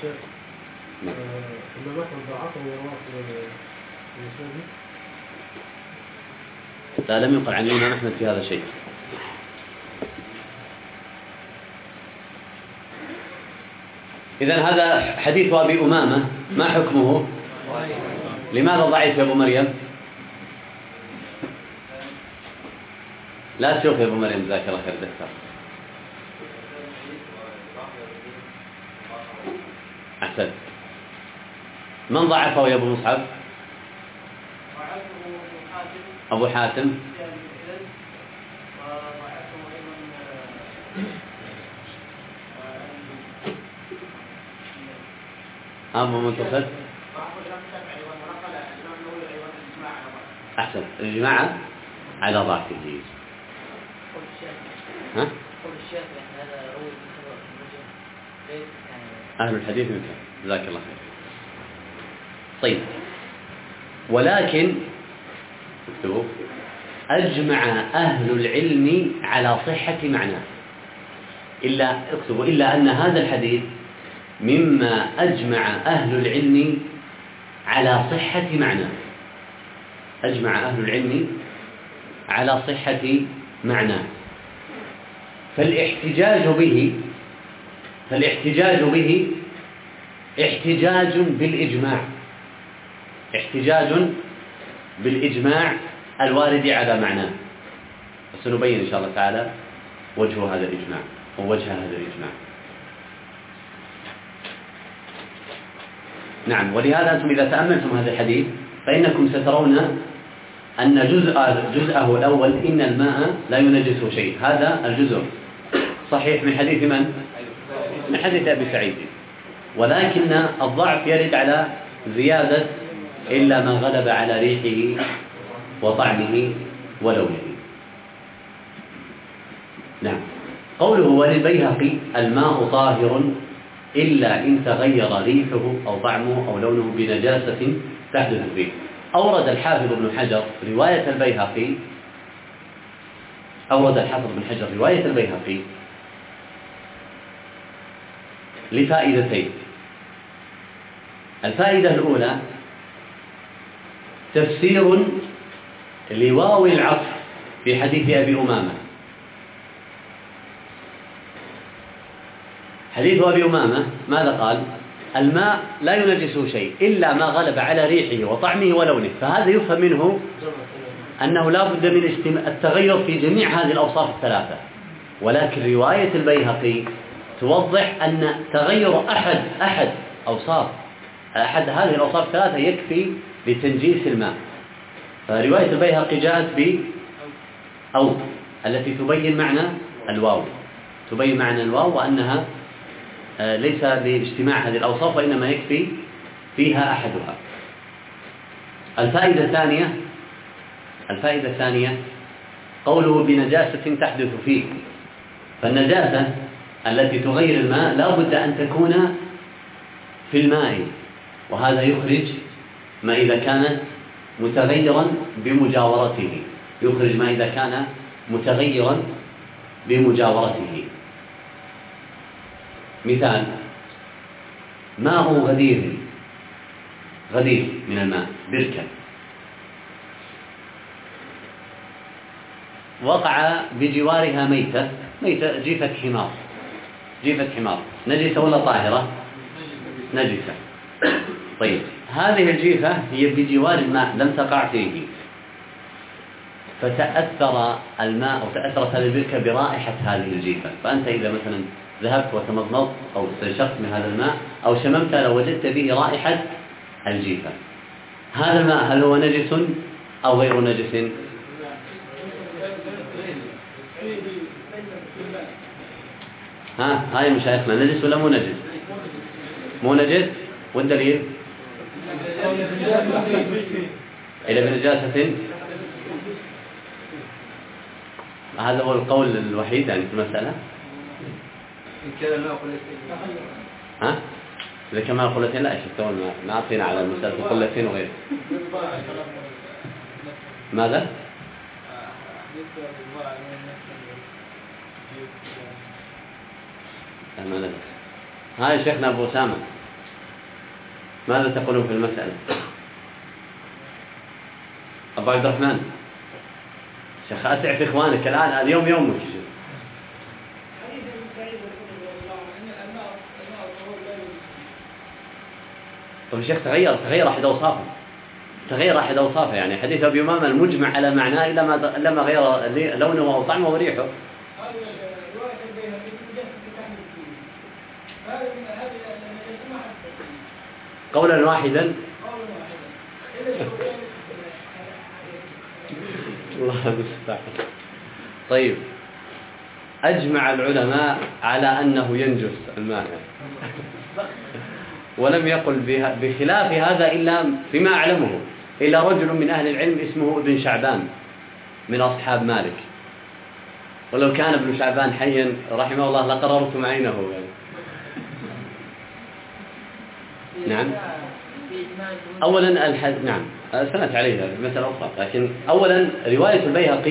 لا، لم يقل عن الإمام أحمد في هذا الشيء. إذن هذا حديث أبي أمامة، ما حكمه؟ لماذا ضعيف يا أبو مريم؟ لا تشوف يا أبو مريم، جزاك الله خير دكتور. أحسن. من ضعفه يا أبو مصعب؟ أبو حاتم. أبو منتصر. أحسن، الإجماع على ضعفه. ها؟ أهل الحديث مثله، جزاك الله خير. طيب، ولكن اكتبوا: أجمع أهل العلم على صحة معناه، إلا أن هذا الحديث مما أجمع أهل العلم على صحة معناه، فالاحتجاج به احتجاج بالإجماع الوارد على معناه. وسنبين إن شاء الله تعالى وجه هذا الإجماع. نعم، ولهذا أنتم إذا تأملتم هذا الحديث فإنكم سترون أن جزءه الأول إن الماء لا ينجسه شيء، هذا الجزء صحيح من حديث من؟ من حديث أبي سعيد، ولكن الضعف يرد على زيادة إلا ما غلب على ريحه وطعمه ولونه. نعم. قوله: وللبيهقي الماء طاهر إلا إن تغير ريحه أو طعمه أو لونه بنجاسة تحدث فيه. أورد الحافظ بن حجر رواية البيهقي لفائدتين. الفائدة الأولى تفسير لواو العطف في حديث أبي أمامة. حديث أبي أمامة ماذا قال؟ الماء لا ينجسه شيء إلا ما غلب على ريحه وطعمه ولونه، فهذا يفهم منه أنه لا بد من التغير في جميع هذه الأوصاف الثلاثة. ولكن رواية البيهقي توضح أن تغير أحد هذه الأوصاف الثلاثة يكفي لتنجيس الماء. فرواية البيهقي جاءت أو التي تبين معنى الواو، وأنها ليس لاجتماع هذه الأوصاف وإنما يكفي فيها أحدها. الفائدة الثانية قوله بنجاسة تحدث فيه، فالنجاسة التي تغير الماء لا بد أن تكون في الماء، وهذا يخرج ما إذا كانت متغيرا بمجاورته، يخرج ماء إذا كان متغيرا بمجاورته. مثال: ماء غدير من الماء، بركة، وقع بجوارها ميتة جيفة حمار، نجسة ولا طاهرة؟ نجسة. طيب، هذه الجيفة هي بجوار الماء لم تقع فيه، فتأثر الماء أو تأثرت هذه البركة برائحة هذه الجيفة، فأنت إذا مثلا ذهبت وتمضمضت أو استنشقت من هذا الماء أو شممت لوجدت به رائحة الجيفة، هذا الماء هل هو نجس أو غير نجس؟ هاي مشايخنا، نجس ولا مو نجس؟ مو نجس. والدليل؟ إلى بنجاسة، هذا هو القول الوحيد يعني في المسألة. إذا كان ماء قلتين لا يشتغل، نعطينا على مسألة القلتين وغيره. ماذا؟ هاي شيخنا أبو أسامة، ماذا تقولون في المسألة؟ أبو عبد الرحمن، شيخ أسعف إخوانك الآن، اليوم يومك. طيب الشيخ تغير أحد أوصافه، يعني حديث أبي أمامة المجمع على معناه إلا ما غير لونه أو طعمه وريحه. قولا واحدا. الله المستعان. طيب، أجمع العلماء على أنه ينجس الماء، ولم يقل بخلاف هذا إلا فيما أعلمه إلا رجل من أهل العلم اسمه ابن شعبان من أصحاب مالك، ولو كان ابن شعبان حيا رحمه الله لقررتم عينه يعني. نعم. أولا نعم سنت عليها مسألة أخرى، لكن أولا رواية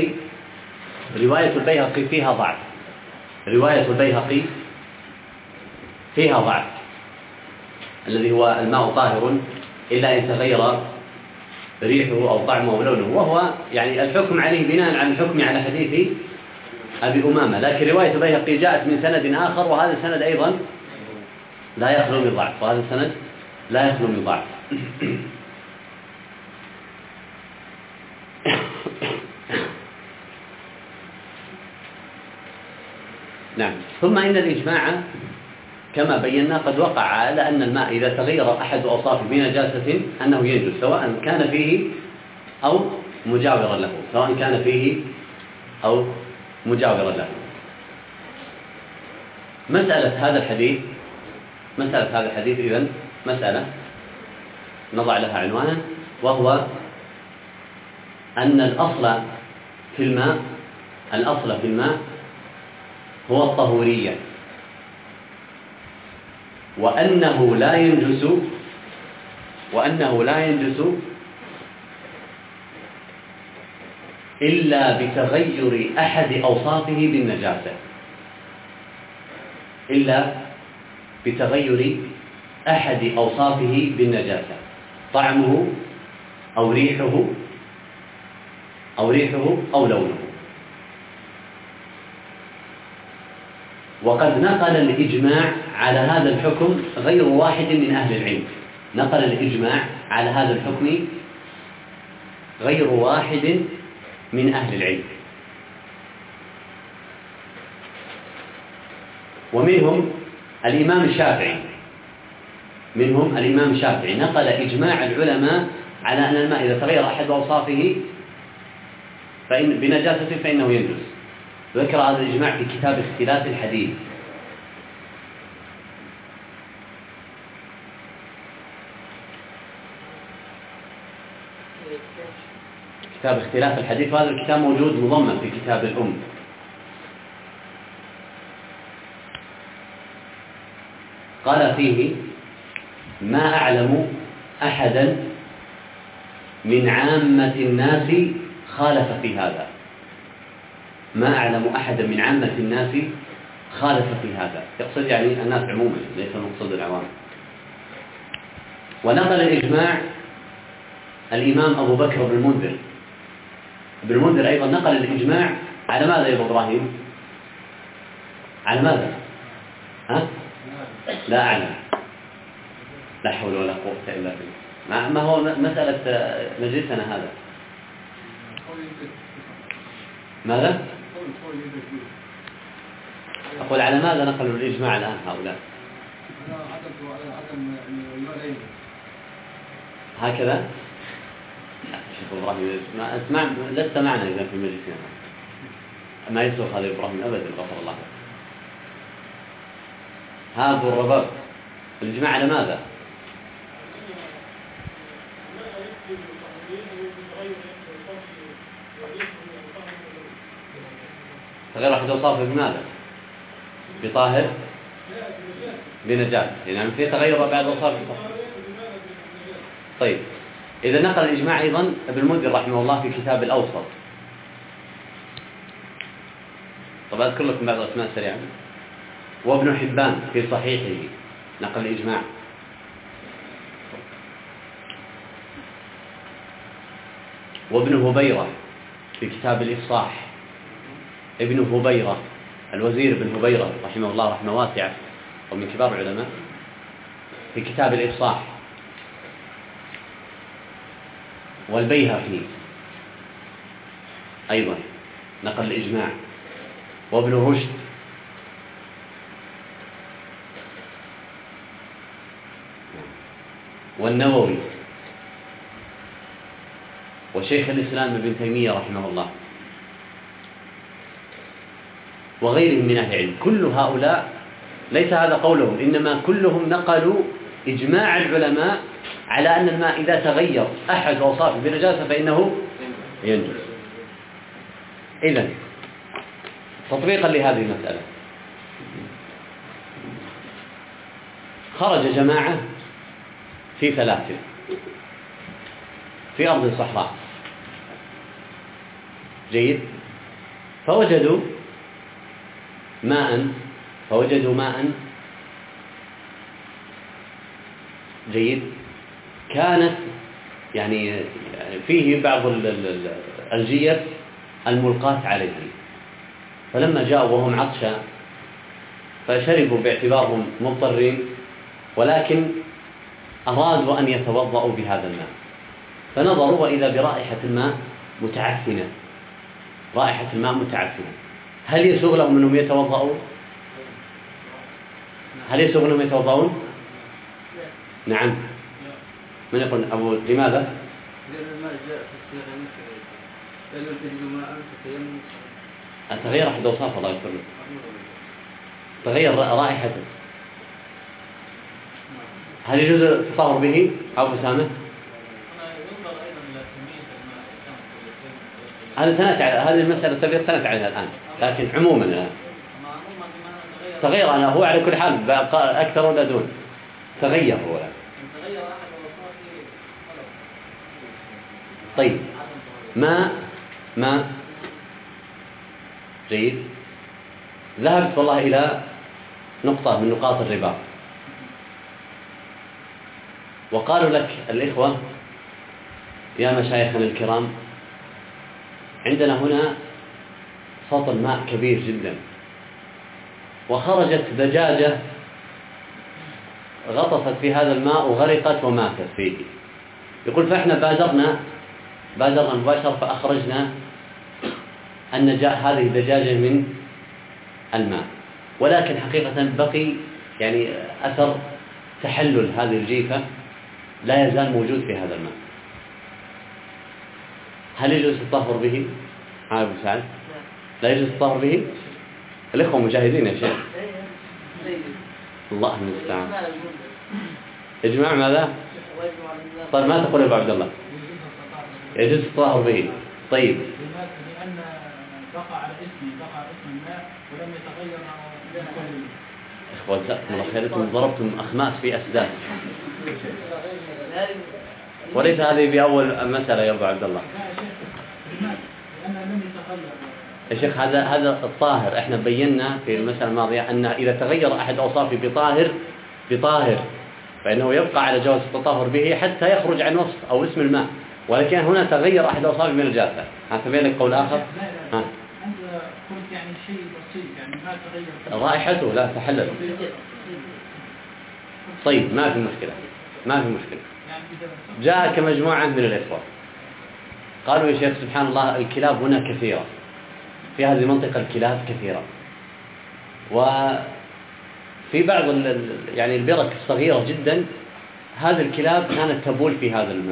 البيهقي فيها ضعف. رواية البيهقي فيها ضعف، الذي هو الماء طاهر إلا إن تغير ريحه أو طعمه أو لونه، وهو يعني الحكم عليه بناء على الحكم على حديث أبي أمامة. لكن رواية البيهقي جاءت من سند آخر، وهذا السند أيضا لا يخلو من ضعف، نعم. ثم إن الإجماع كما بينا قد وقع على أن الماء إذا تغير أحد أوصافه بنجاسة أنه ينجس، سواء كان فيه أو مجاورا له. مسألة هذا الحديث إذن مسألة نضع لها عنوانا، وهو أن الأصل في الماء هو الطهورية، وأنه لا ينجس إلا بتغير أحد أوصافه بالنجاسة، طعمه أو ريحه أو لونه. وقد نقل الإجماع على هذا الحكم غير واحد من أهل العلم، ومنهم الإمام الشافعي نقل إجماع العلماء على أن الماء إذا تغير أحد أوصافه بنجاسة فإنه ينجس. ذكر هذا الإجماع في كتاب اختلاف الحديث. كتاب اختلاف الحديث، وهذا الكتاب موجود مضمن في كتاب الأم. قال فيه: ما أعلم أحدا من عامة الناس خالف في هذا، ما أعلم أحدا من عامة الناس خالف في هذا، يقصد يعني الناس عموما ليس المقصود العوام. ونقل الإجماع الإمام أبو بكر بن المنذر. ابن المنذر أيضا نقل الإجماع على ماذا يا أبو إبراهيم؟ على ماذا؟ ها؟ لا أعلم، لا حول ولا قوة إلا بالله. ما هو مسألة مجلسنا هذا؟ ماذا؟ أقول على ماذا نقلوا الإجماع الآن هؤلاء؟ هكذا؟ شيخ إبراهيم اسمع، لست معنا إذا في مجلسنا ما يسوق هذا إبراهيم أبدا، غفر الله. هذا الرباب الإجماع على ماذا؟ تغير أحد أوصافه بماذا؟ بطاهر؟ بنجاسة، يعني في تغير بعد أوصافه. طيب، إذا نقل الإجماع أيضا ابن المنذر رحمه الله في كتاب الأوسط. طب أذكر لكم بعض الأسماء سريعا. وابن حبان في صحيحه نقل الإجماع. وابن هبيرة في كتاب الإفصاح. ابن هبيرة الوزير بن هبيرة رحمه الله رحمة واسعة ومن كبار العلماء في كتاب الإفصاح. والبيهقي أيضا نقل الإجماع. وابن رشد والنووي وشيخ الإسلام ابن تيمية رحمه الله وغيرهم من أهل العلم. كل هؤلاء ليس هذا قولهم، إنما كلهم نقلوا إجماع العلماء على أن الماء إذا تغير أحد أوصافه بنجاسة فإنه ينجس. إذن تطبيقا لهذه المسألة، خرج جماعة في سلاسل في أرض الصحراء، جيد، فوجدوا ماء جيد، كانت يعني فيه بعض الجير الملقاة عليه، فلما جاءوا وهم عطشى فشربوا باعتبارهم مضطرين، ولكن أرادوا أن يتوضأوا بهذا الماء، فنظروا وإذا برائحة الماء متعفنة، رائحة الماء متعفنة. هل يسوغ لهم أنهم يتوضأون؟ هل يسوغ لهم يتوضأون؟ نعم. من يقول أبو لماذا؟ تغير أحد أوصافه الله يغفر له، تغير رائحته، هل يجوز التطهر به أو أسامة؟ هذه المسألة سنأتي عليها الآن، لكن عموما الآن تغير. أنا هو على كل حال بقى أكثر ولا دون تغير هو الآن. طيب، ما جيد، ذهبت والله إلى نقطة من نقاط الرباط، وقالوا لك الإخوة يا مشايخنا الكرام، عندنا هنا سطل ماء كبير جدا، وخرجت دجاجة غطست في هذا الماء وغرقت وماتت فيه. يقول فإحنا بادرنا مباشرة فأخرجنا هذه الدجاجة من الماء، ولكن حقيقة بقي يعني أثر تحلل هذه الجيفة لا يزال موجود في هذا الماء. هل يجوز التطهر به؟ أبو سعد، لا يجوز التطهر به؟ الإخوة مجاهدين يا شيخ، الله المستعان. إجماع ماذا؟ طيب ما تقول يا أبو عبد الله؟ يجوز التطهر به. طيب، لأن بقى على اسم الماء ولم يتغير. إخوة جزاكم الله خير، أنتم ضربتم أخماس في أسداد. وليس هذه بأول مسألة يا أبو عبد الله. لا يا شيخ، لماذا؟ لأنه لم يتغير. يا شيخ هذا الطاهر، احنا بينا في المسألة الماضية أن إذا تغير أحد أوصافه بطاهر فإنه يبقى على جواز التطهر به حتى يخرج عن وصف أو اسم الماء، ولكن هنا تغير أحد أوصافه من النجاسة. هتبين لك قول آخر. لا أنت قلت يعني شيء بسيط، يعني ما تغير رائحته لا تحلل. طيب ما في مشكلة. جاءك مجموعة من الإخوة قالوا يا شيخ سبحان الله الكلاب هنا كثيرة، في هذه المنطقة الكلاب كثيرة، وفي بعض يعني البرك الصغيرة جدا هذه الكلاب كانت تبول في هذا الماء،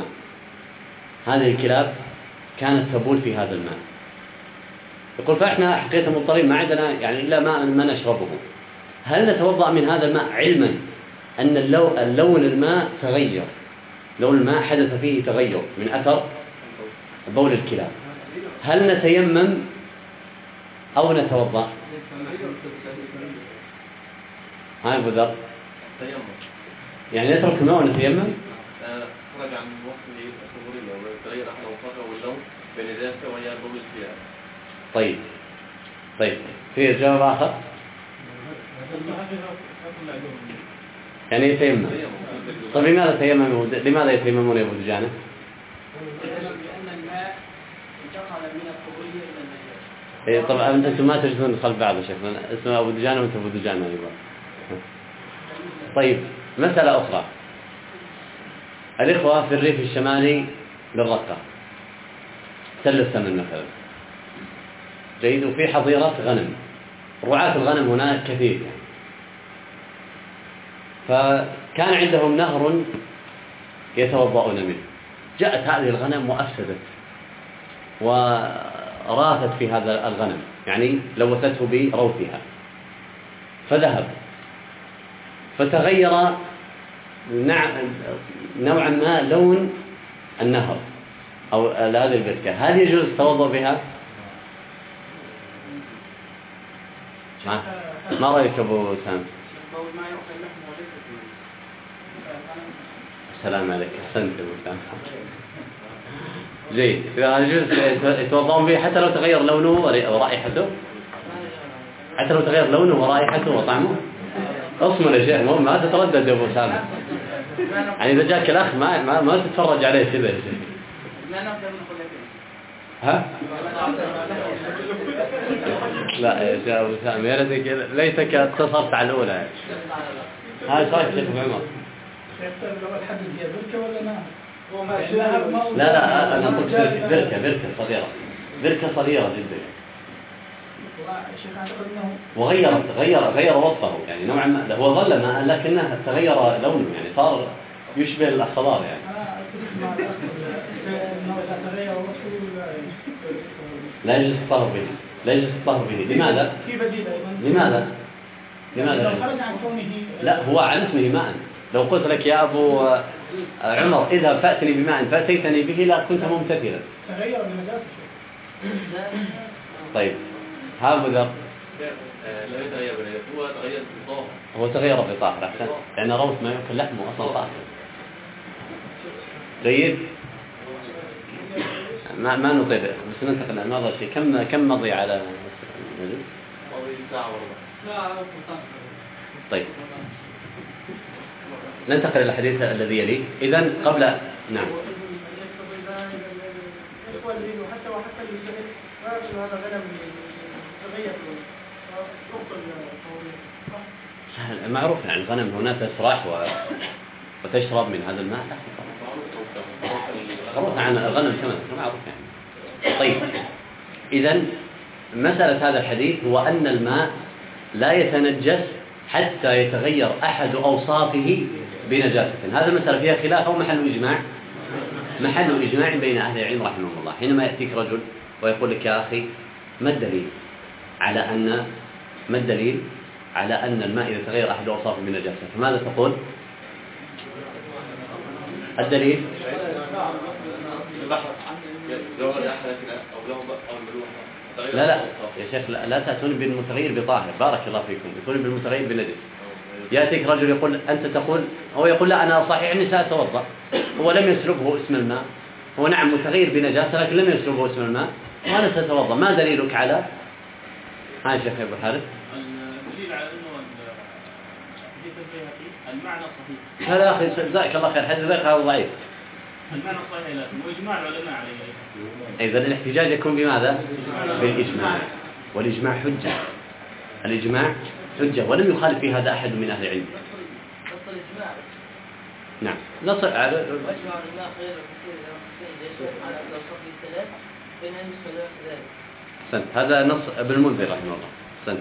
يقول فإحنا حقيقة مضطرين ما عندنا يعني إلا ماء ما نشربه، هل نتوضأ من هذا الماء علما أن اللون الماء تغير، لون الماء حدث فيه تغير من أثر بول الكلاب، هل نتيمم أو نتوضأ؟ ها أبو ذر يعني نترك الماء ونتيمم؟ خرج عن وصف الصبورية وتغير أحد أوصافه واللون بنجاسة وهي بول الكلاب. طيب في جواب آخر؟ يعني يتيمم. طيب لماذا يتيممون يا أبو دجانة؟ لأن الماء انتقل من الطهورية إلى النجاسة. طبعا أنتم ما تجلسون خلف بعض يا شيخ، اسمه أبو دجانة وأنت أبو دجانة أيضا. طيب مسألة أخرى، الإخوة في الريف الشمالي للرقة سل السمن مثلا جيد، وفي حظيرة غنم، رعاة الغنم هناك كثير، فكان عندهم نهر يتوضؤون منه، جاءت هذه الغنم وأفسدت وراثت في هذا الغنم، يعني لوثته بروثها، فذهب فتغير نوعا ما لون النهر أو هذه البركة، هل يجوز التوضؤ بها؟ ما رأيك أبو سام؟ السلام عليك، أحسنت أبو سام. جيد، يجوز يتوضؤون به حتى لو تغير لونه ورائحته؟ حتى لو تغير لونه ورائحته وطعمه؟ اصمر يا شيخ، ما تتردد يا أبو سام، يعني إذا جاك الأخ ما تتفرج عليه كذا يا شيخ. ها؟ لا يا شيخ أبو سام يا ليتك اتصلت على الأولى. هاي صار شيخ عمر. لا أنا قلت بركة صغيرة جدا، وغير وصفه، يعني نوعا ما هو ظل ماء لكنه تغير لونه، يعني صار يشبه الخضار يعني. لا يجوز الطهر به. لماذا؟ في بديل لماذا؟ لو خرج عن كونه لا هو عن اسمه ماء، لو قلت لك يا أبو عمر اذهب فأتني بماء فأتيتني به لا كنت ممتثلا. تغير بنجاسة. طيب ها أبو ذر. لا يتغير بنجاسة، هو تغير بطاهر. هو تغير بطاهر أحسن، لأن روث ما يمكن لحمه أصلا طاهر. جيد. ما نطيل بس ننتقل لماذا شيء. كم مضي على مضي ساعة والله. طيب ننتقل إلى الحديث الذي يليه. إذن قبل نعم. حتى هذا غنم تغير معروف يعني الغنم هنا تسرح وتشرب من هذا الماء، معروف عن الغنم كمان معروف يعني. طيب إذن مسألة هذا الحديث هو أن الماء لا يتنجس حتى يتغير أحد أوصافه بنجاسة. هذا المسألة فيها خلاف أو محل إجماع بين أهل العلم رحمهم الله. حينما يأتيك رجل ويقول لك يا أخي ما الدليل على أن الماء إذا تغير أحد أوصافه بنجاسة، فماذا تقول؟ الدليل لا يا شيخ لا تأتون بالمتغير بطاهر، بارك الله فيكم، يقولون بالمتغير بنجس. يأتيك رجل يقول أنت تقول، هو يقول لا أنا صحيح أني سأتوضأ، هو لم يسلبه اسم الماء، هو نعم متغير بنجاسة لكن لم يسلبه اسم الماء وأنا سأتوضأ، ما دليلك على هاي شيخ أبو حارث؟ الدليل على أنه حديث البيهقي المعنى صحيح. هذا أخي جزاك الله خير، حديث البيهقي هذا ضعيف. المعنى صحيح لكن وإجماع العلماء عليه. إذا الاحتجاج يكون بماذا؟ بالإجماع، والإجماع حجة. الإجماع حجة ولم يخالف في هذا أحد من أهل العلم. نص الإجماع. نعم نص على وأجمع العلماء خير الكثير على لو صفي الثلاث بين أن يصلي ذلك. سنت هذا نص ابن المنذر رحمه الله. سنت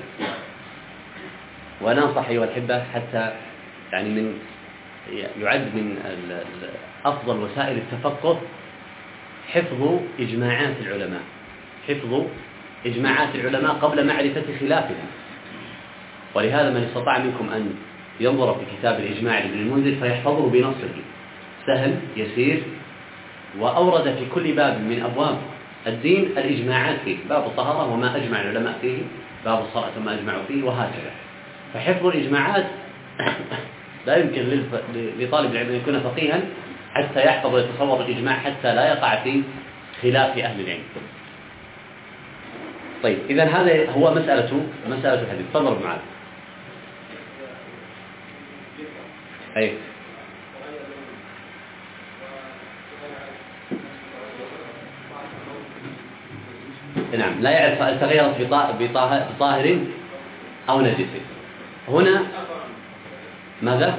وننصح أيها الأحبة حتى يعني من يعد من أفضل وسائل التفقه حفظ إجماعات العلماء، حفظ إجماعات العلماء قبل معرفة خلافهم. ولهذا من استطاع منكم أن ينظر في كتاب الإجماع لابن المنذر فيحفظه بنصه، سهل يسير، وأورد في كل باب من أبواب الدين الإجماعات فيه، باب الطهارة وما أجمع العلماء فيه، باب الصلاة وما أجمعوا فيه، وهكذا. فحفظ الإجماعات لا يمكن لطالب العلم أن يكون فقيها حتى يحفظ ويتصور الإجماع حتى لا يقع في خلاف أهل العلم. طيب إذا هذا هو مسألة الحديث. تفضل ابن معاذ. أي نعم لا يعرف هل تغيرت بطاهر أو نجس. هنا ماذا؟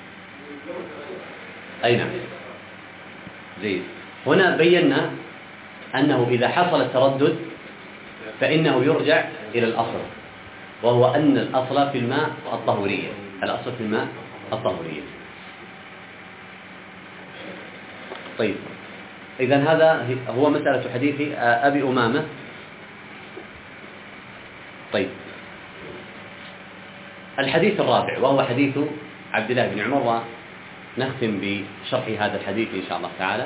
أي نعم جيد. هنا بينا أنه إذا حصل التردد فإنه يرجع إلى الأصل، وهو أن الأصل في الماء الطهورية، الأصل في الماء الطهورية. طيب إذن هذا هو مسألة حديث أبي أمامة. طيب الحديث الرابع وهو حديث عبد الله بن عمر، ونختم بشرح هذا الحديث إن شاء الله تعالى.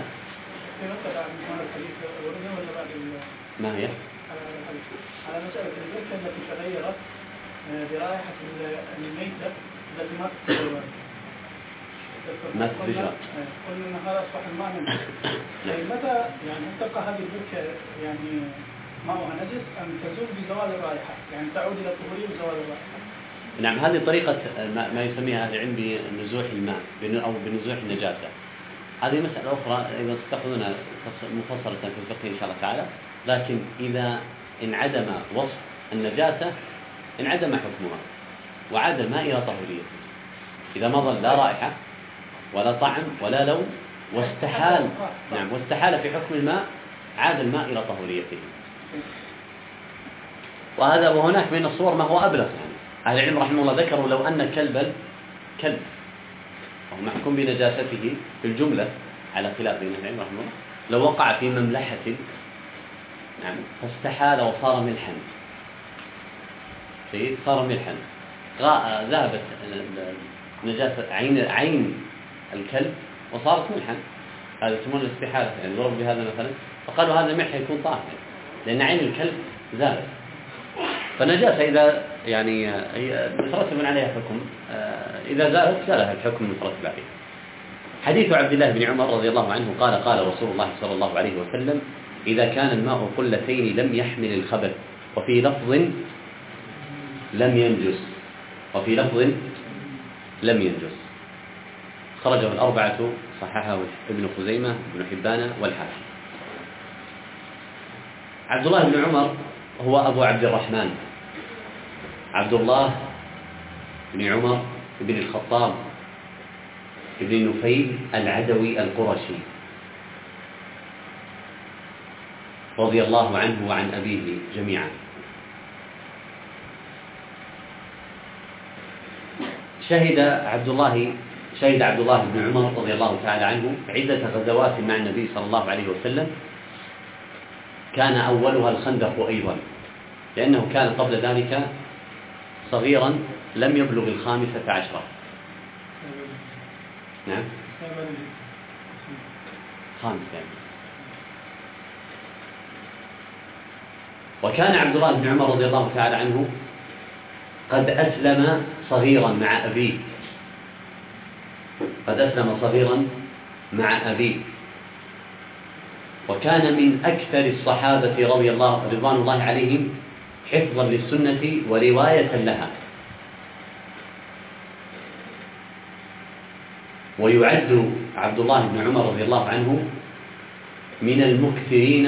ما هي؟ على مسألة البركة التي تغيرت برائحة الميتة التي ما تتغير. ما تتغير. قلنا أن هذا أصبح الماء نجس. متى يعني تبقى هذه البركة يعني ماؤها نجس أم تزول بزوال الرائحة، يعني تعود إلى الطهورية بزوال الرائحة؟ نعم هذه طريقة ما يسميها أهل العلم بنزوح الماء أو بنزوح النجاسة. هذه مسألة أخرى إذا تأخذونها مفصلة في الفقه إن شاء الله تعالى. لكن إذا انعدم وصف النجاسة انعدم حكمها وعاد الماء إلى طهوريته. إذا ما ظل لا رائحة ولا طعم ولا لون واستحال في حكم الماء عاد الماء إلى طهوريته. وهناك من الصور ما هو أبلغ. يعني أهل العلم رحمه الله ذكروا لو أن كلب وهو محكوم بنجاسته في الجملة على خلاف بين العلم رحمه الله، لو وقع في مملحة نعم فاستحال وصار ملحا، صار ملحا، ذهبت نجاسة عين الكلب وصارت ملحا، هذا يسمونه الاستحالة. يعني ضرب بهذا مثلا فقالوا هذا الملح يكون طاهر لأن عين الكلب زالت. فالنجاسة إذا يعني مترتب عليها حكم، إذا زالت زالها الحكم المترتب عليه. حديث عبد الله بن عمر رضي الله عنه قال قال رسول الله صلى الله عليه وسلم: إذا كان الماء قلتين لم يحمل الخبث، وفي لفظ لم ينجس، وفي لفظ لم ينجس. خرجه الأربعة، صححه ابن خزيمة ابن حبان والحاكم. عبد الله بن عمر هو أبو عبد الرحمن، عبد الله بن عمر بن الخطاب بن نفيل العدوي القرشي رضي الله عنه وعن أبيه جميعا. شهد عبد الله بن عمر رضي الله تعالى عنه عدة غزوات مع النبي صلى الله عليه وسلم، كان أولها الخندق أيضا، لأنه كان قبل ذلك صغيرا لم يبلغ 15. نعم 5 يعني. وكان عبد الله بن عمر رضي الله تعالى عنه قد أسلم صغيرا مع أبيه، قد أسلم صغيرا مع أبيه، وكان من أكثر الصحابة رضوان الله عليهم حفظا للسنة ورواية لها، ويعد عبد الله بن عمر رضي الله عنه من المكثرين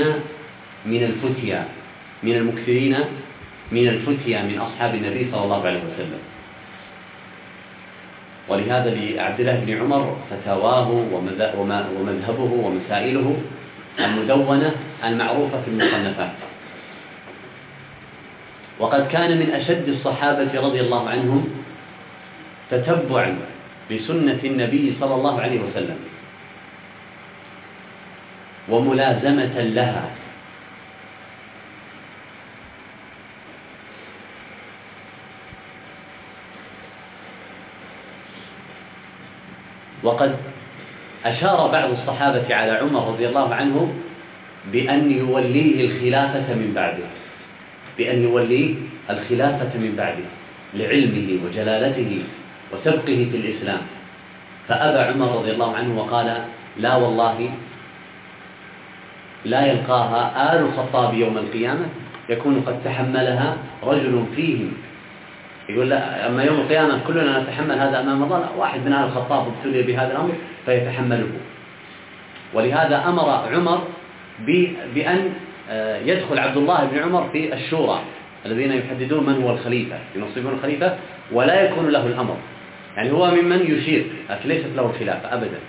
من الفتيا من أصحاب النبي صلى الله عليه وسلم. ولهذا لعبد الله بن عمر فتاواه ومذهبه ومسائله المدونة المعروفة في المصنفات. وقد كان من أشد الصحابة رضي الله عنهم تتبعا لسنة النبي صلى الله عليه وسلم وملازمة لها، وقد أشار بعض الصحابة على عمر رضي الله عنه بأن يوليه الخلافة من بعده لعلمه وجلالته وسبقه في الإسلام، فأبى عمر رضي الله عنه وقال: لا والله لا يلقاها آل الخطاب يوم القيامة يكون قد تحملها رجل فيهم. يقول: لا، أما يوم القيامة كلنا نتحمل هذا أمام الله، لا، واحد من آل الخطاب ابتلي بهذا الأمر فيتحمله. ولهذا أمر عمر بأن يدخل عبد الله بن عمر في الشورى الذين يحددون من هو الخليفة، ينصبون الخليفة ولا يكون له الأمر، يعني هو ممن يشير لكن ليست له الخلافة أبدا.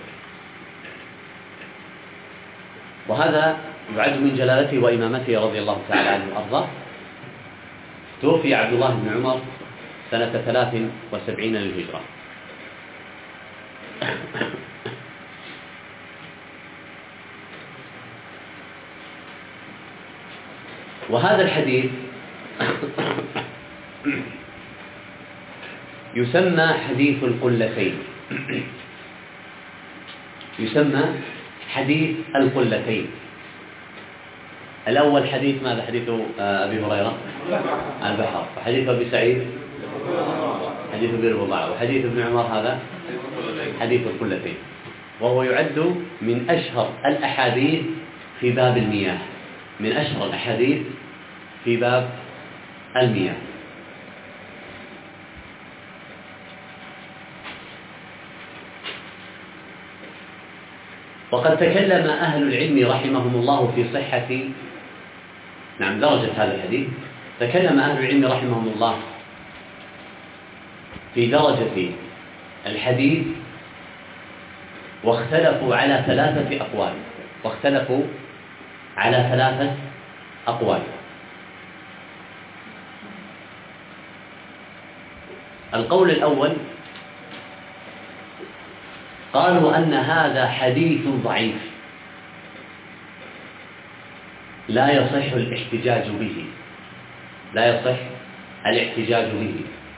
وهذا يعد من جلالته وإمامته رضي الله تعالى عنه وأرضاه. توفي عبد الله بن عمر سنة 73 للهجرة. وهذا الحديث يسمى حديث القلتين، يسمى حديث القلتين. الأول حديث ماذا؟ حديث أبي هريرة البحر، وحديث أبي سعيد حديث بئر بضاعة، وحديث ابن عمر هذا حديث القلتين، وهو يعد من أشهر الأحاديث في باب المياه، من أشهر الأحاديث في باب المياه. وقد تكلم أهل العلم رحمهم الله في صحة درجة هذا الحديث. تكلم أهل العلم رحمهم الله في درجة الحديث، واختلفوا على ثلاثة أقوال. القول الأول قالوا أن هذا حديث ضعيف لا يصح الاحتجاج به،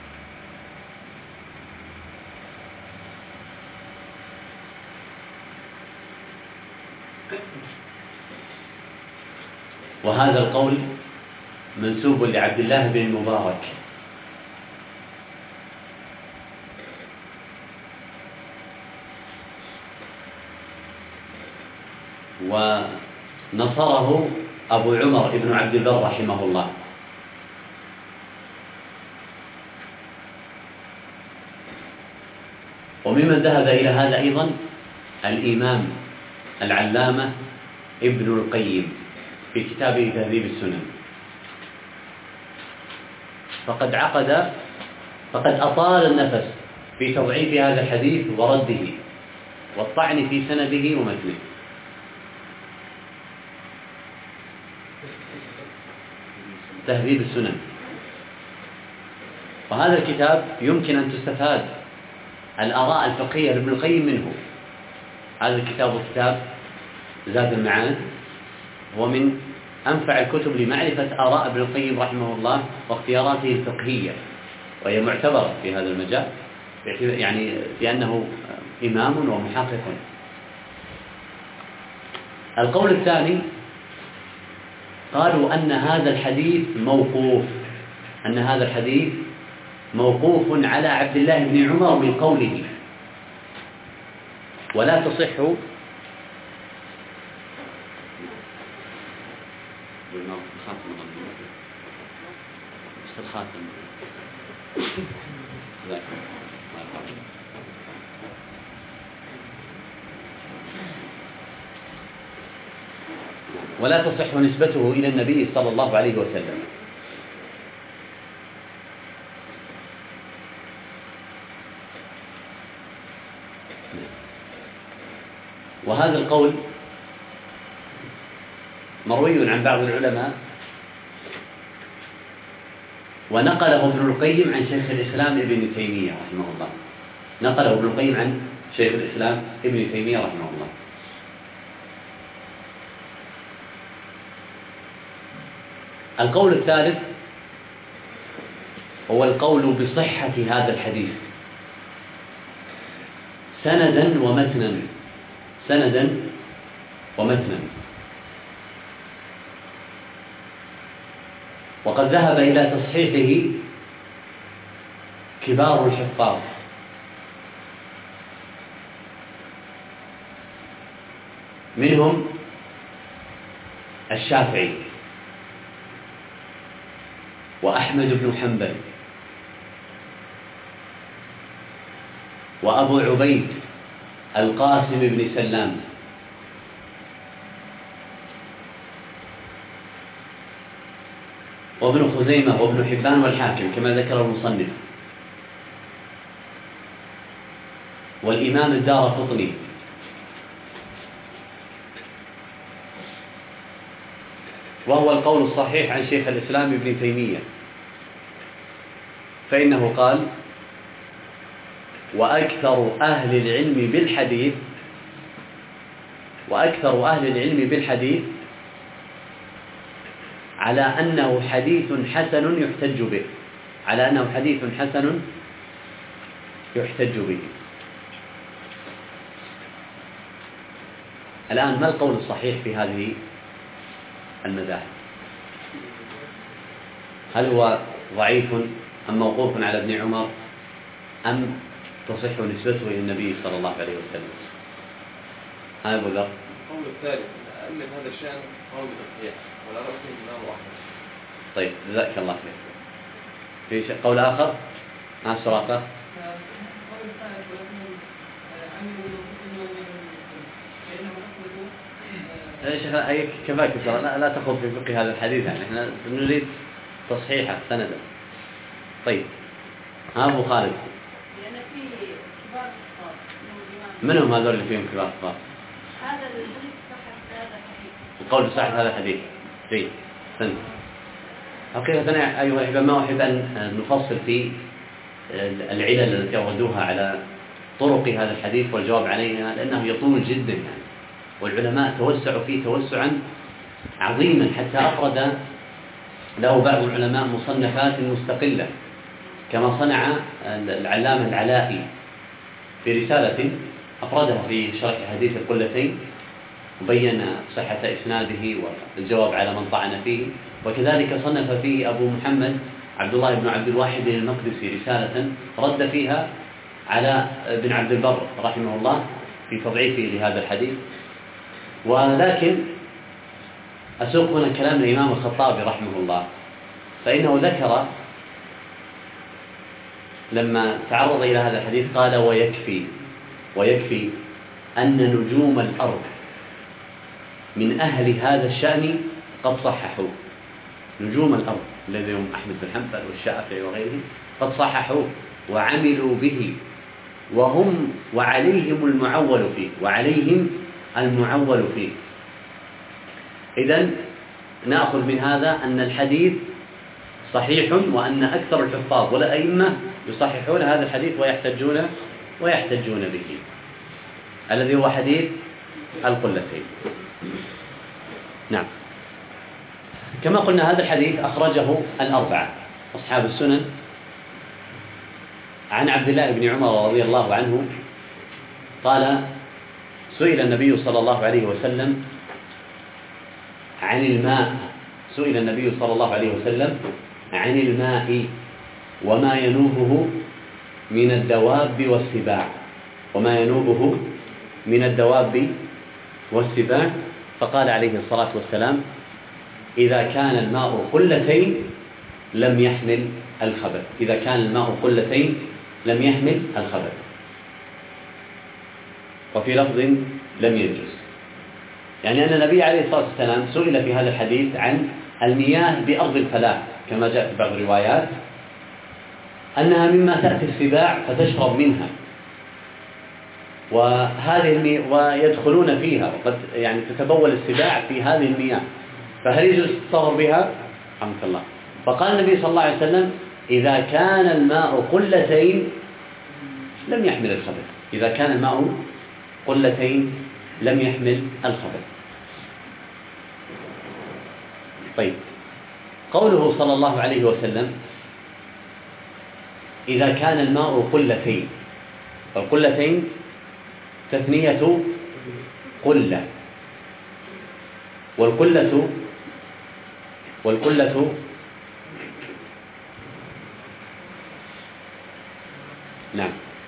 وهذا القول منسوب لعبد الله بن المبارك، ونصره أبو عمر ابن عبد البر رحمه الله. وممن ذهب إلى هذا أيضا الإمام العلامة ابن القيم في كتابه تهذيب السنن، فقد أطال النفس في تضعيف هذا الحديث ورده والطعن في سنده ومتنه. تهذيب السنن، وهذا الكتاب يمكن أن تستفاد الآراء الفقهية لابن القيم منه. هذا الكتاب كتاب زاد المعاد، هو من أنفع الكتب لمعرفة آراء ابن القيم رحمه الله واختياراته الفقهية، وهي معتبرة في هذا المجال، يعني لأنه إمام ومحقق. القول الثاني قالوا أن هذا الحديث موقوف على عبد الله بن عمر من قوله، ولا تصح الخاتم الخاتم ذاك ولا تصح نسبته إلى النبي صلى الله عليه وسلم. وهذا القول مروي عن بعض العلماء، ونقله ابن القيم عن شيخ الإسلام ابن تيمية رحمه الله. نقله ابن القيم عن شيخ الإسلام ابن تيمية رحمه الله. القول الثالث هو القول بصحة هذا الحديث سندا ومتنا، سندا ومتنا. وقد ذهب إلى تصحيحه كبار الحفاظ، منهم الشافعي وأحمد بن حنبل وأبو عبيد القاسم بن سلام وابن خزيمة وابن حبان والحاكم كما ذكر المصنف، والإمام الدارقطني، وهو القول الصحيح عن شيخ الإسلام ابن تيمية، فإنه قال: وأكثر أهل العلم بالحديث على أنه حديث حسن يحتج به، على أنه حديث حسن يحتج به. الآن ما القول الصحيح في هذه المذاهب؟ هل هو ضعيف أم موقوف على ابن عمر أم تصح نسبته إلى النبي صلى الله عليه وسلم؟ هذا أبو ذر. القول الثالث ألف هذا الشأن قول بالتصحيح ولا رأسه الإمام أحمد. طيب جزاك الله خير. في قول آخر مع السراقة؟ يا شيخ كفاك لا تخوض في فقه هذا الحديث، يعني احنا نريد تصحيحه سندا. طيب أبو خالد، من هم هذول اللي فيهم كبار الصحابة؟ هذا الحديث صحة هذا الحديث، القول بصحة هذا الحديث. جيد، سند. حقيقة أنا أيها الأحبة ما أحب أن نفصل في العلل التي أوردوها على طرق هذا الحديث والجواب عليها، لأنه يطول جدا يعني، والعلماء توسعوا فيه توسعا عظيما حتى أفرد له بعض العلماء مصنفات مستقلة، كما صنع العلامة العلائي في رسالة أفردها في شرح حديث القلتين، وبين صحة إسناده والجواب على من طعن فيه. وكذلك صنف فيه أبو محمد عبد الله بن عبد الواحد المقدسي رسالة رد فيها على ابن عبد البر رحمه الله في تضعيفه لهذا الحديث. ولكن أسوق هنا كلام الإمام الخطابي رحمه الله، فإنه ذكر لما تعرض إلى هذا الحديث قال: ويكفي أن نجوم الأرض من أهل هذا الشأن قد صححوا. نجوم الأرض الذين هم أحمد بن حنبل والشافعي وغيرهم قد صححوا وعملوا به، وعليهم المعول فيه. إذن نأخذ من هذا أن الحديث صحيح، وأن أكثر الحفاظ والأئمة يصححون هذا الحديث ويحتجون به، الذي هو حديث القلتين. نعم. كما قلنا هذا الحديث أخرجه الأربعة أصحاب السنن عن عبد الله بن عمر رضي الله عنه قال: سئل النبي صلى الله عليه وسلم عن الماء وما ينوبه من الدواب والسباع، فقال عليه الصلاة والسلام: إذا كان الماء قلتين لم يحمل الخبث. إذا كان الماء قلتين لم يحمل الخبث. وفي لفظ لم ينجس. يعني أن النبي عليه الصلاة والسلام سئل في هذا الحديث عن المياه بأرض الفلاح كما جاء في بعض الروايات أنها مما تأتي السباع فتشرب منها، ويدخلون فيها، وقد يعني تتبول السباع في هذه المياه، فهل يجوز التصور بها؟ رحمك الله. فقال النبي صلى الله عليه وسلم إذا كان الماء قلتين لم يحمل الخبث. إذا كان الماء قلتين لم يحمل الخبث. طيب، قوله صلى الله عليه وسلم إذا كان الماء قلتين، فالقلتين تثنية قلة، والقلة نعم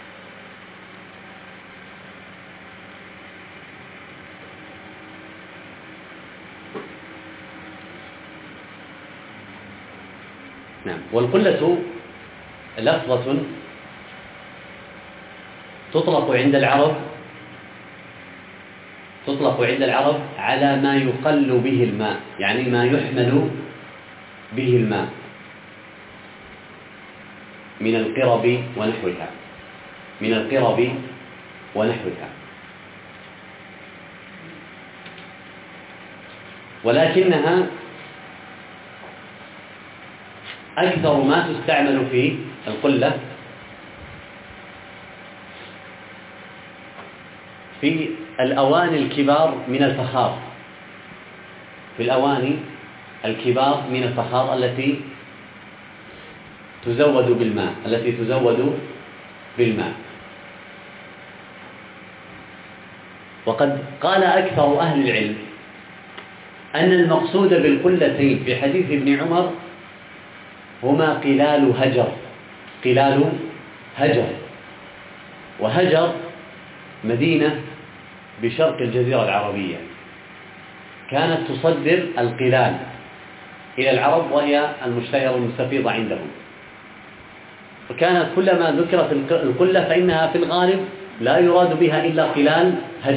والقلة لفظة تطلق عند العرب على ما يقل به الماء، يعني ما يحمل به الماء من القرب ونحوها. ولكنها أكثر ما تستعمل في القلة في الأواني الكبار من الفخار، التي تزود بالماء. وقد قال أكثر أهل العلم أن المقصود بالقلتين في حديث ابن عمر هما قلال هجر، وهجر مدينة بشرق الجزيرة العربية كانت تصدر القلال إلى العرب، وهي المشتهرة المستفيضة عندهم. وكانت كلما ذكرت القلة فإنها في الغالب لا يراد بها إلا قلال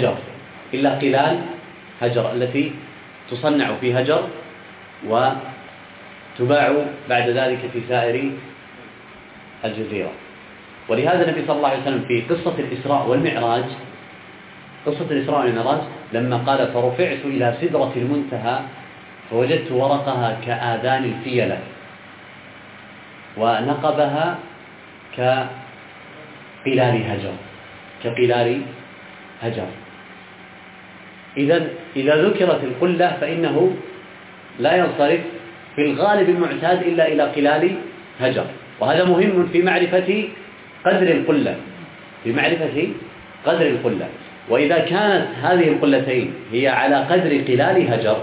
هجر التي تصنع في هجر وتباع بعد ذلك في سائر الجزيرة. ولهذا النبي صلى الله عليه وسلم في قصة الإسراء والمعراج لما قال فرفعت إلى سدرة المنتهى فوجدت ورقها كآذان الفيلة ونقبها كقلال هجر. إذا ذكرت القلة فإنه لا ينصرف في الغالب المعتاد إلا إلى قلال هجر، وهذا مهم في معرفة قدر القلة. وإذا كانت هذه القلتين هي على قدر قلال هجر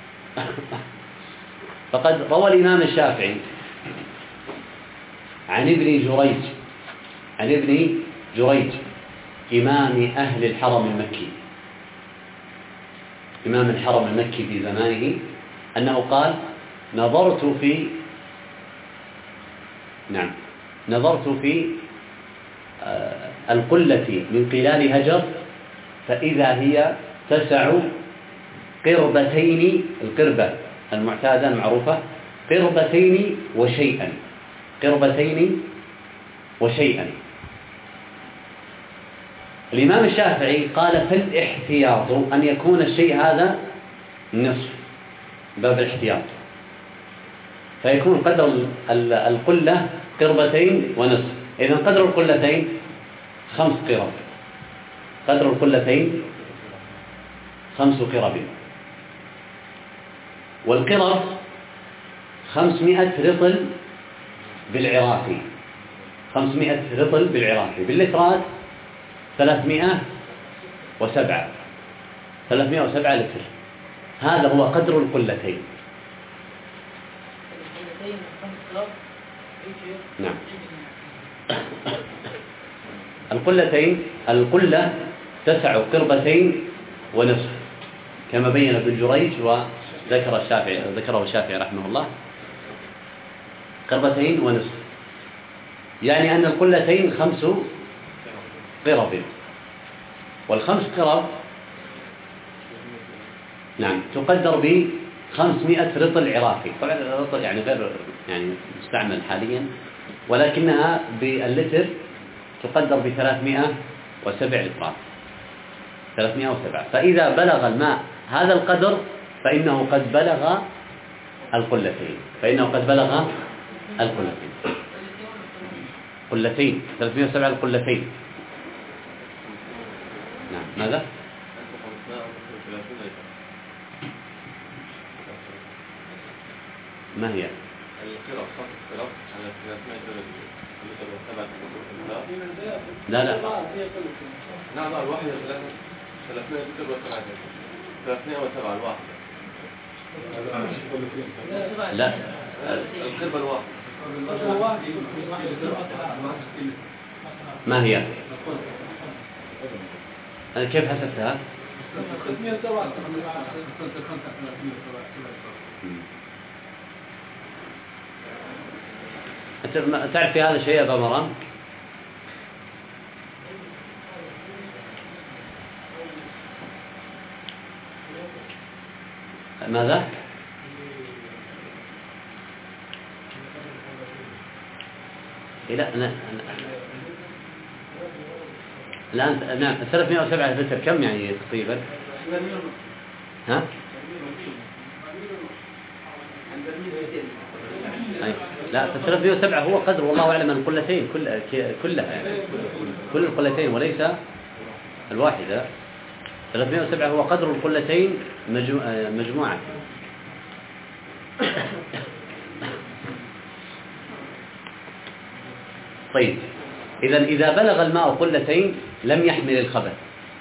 فقد روى الإمام الشافعي عن ابن جريج إمام أهل الحرم المكي في زمانه أنه قال نظرت في القلة من قلال هجر فإذا هي تسع قربتين، القربة المعتادة المعروفة، قربتين وشيئا. الإمام الشافعي قال فالاحتياط أن يكون الشيء هذا نصف، باب الاحتياط، فيكون قدر القلة قربتين ونصف. إذن قدر القلتين 5 قرب، قدر القلتين 5 قرب، والقرب 500 رطل بالعراقي، 500 رطل بالعراقي، باللترات 307 لتر. هذا هو قدر القلتين. نعم. القلة تسع قربتين ونصف كما بين ابن جريج ذكره الشافعي رحمه الله، قربتين ونصف، يعني أن القلتين 5 قرب، وال5 قرب نعم تقدر ب500 رطل عراقي. طبعا الرطل يعني غير يعني مستعمل حاليا، ولكنها باللتر تقدر ب307 لترات، 307. فإذا بلغ الماء هذا القدر فإنه قد بلغ القلتين، قلتين 307 القلتين. نعم. ماذا؟ ما هي؟ القرب 5 قرب على 300 لا نعم الواحدة 300 لتر و7 307 الواحدة. لا القربة الواحدة ما هي؟ أنا كيف حسبتها؟ أنت تعرف في هذا الشيء يا أبا مرام؟ ماذا؟ لا الآن نعم 307 لتر كم يعني تقريبا؟ ها؟ لا 307 هو قدر والله أعلم القلتين كلها يعني كل القلتين وليس الواحدة. 307 هو قدر القلتين مجموعة. طيب إذا بلغ الماء قلتين لم يحمل الخبث.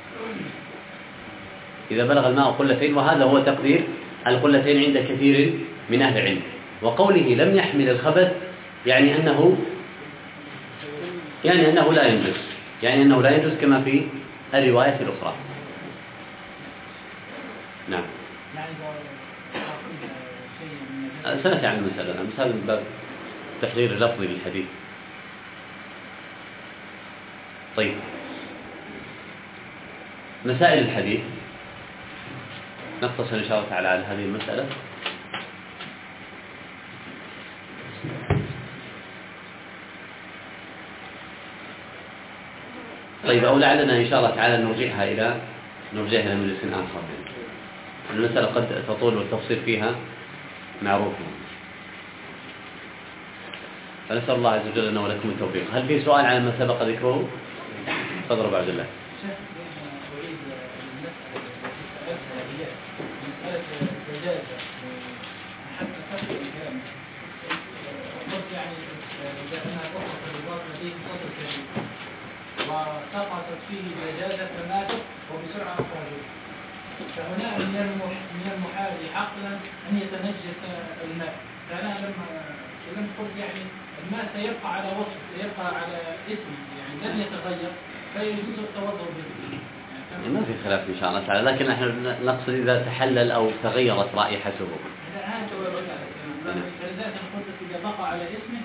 إذا بلغ الماء قلتين، وهذا هو تقدير القلتين عند كثير من أهل العلم. وقوله لم يحمل الخبث يعني أنه لا ينجس كما في الرواية الأخرى. نعم. سنأتي عن المسألة من باب تحرير اللفظي للحديث. طيب مسائل الحديث نقتصر إن شاء الله تعالى على هذه المسألة. طيب أو لعلنا إن شاء الله تعالى نرجعها إلى مجلس آخر. المسألة قد تطول والتفصيل فيها معروف، فنسأل الله عز وجل لنا ولكم التوفيق. هل في سؤال على ما سبق ذكره؟ تفضل أبو عبد الله. وسقطت فيه دجاجة فماتت وبسرعة أخرجوه، فهنا من المحال عقلا أن يتنجس الماء. فأنا لما قلت يعني الماء سيبقى على وصف، سيبقى على اسم، يعني لن يتغير، فيجوز التوضؤ به. يعني ما في خلاف إن شاء الله تعالى، لكن نحن نقصد إذا تحلل أو تغيرت رائحته. فلذلك قلت إذا بقى على اسمه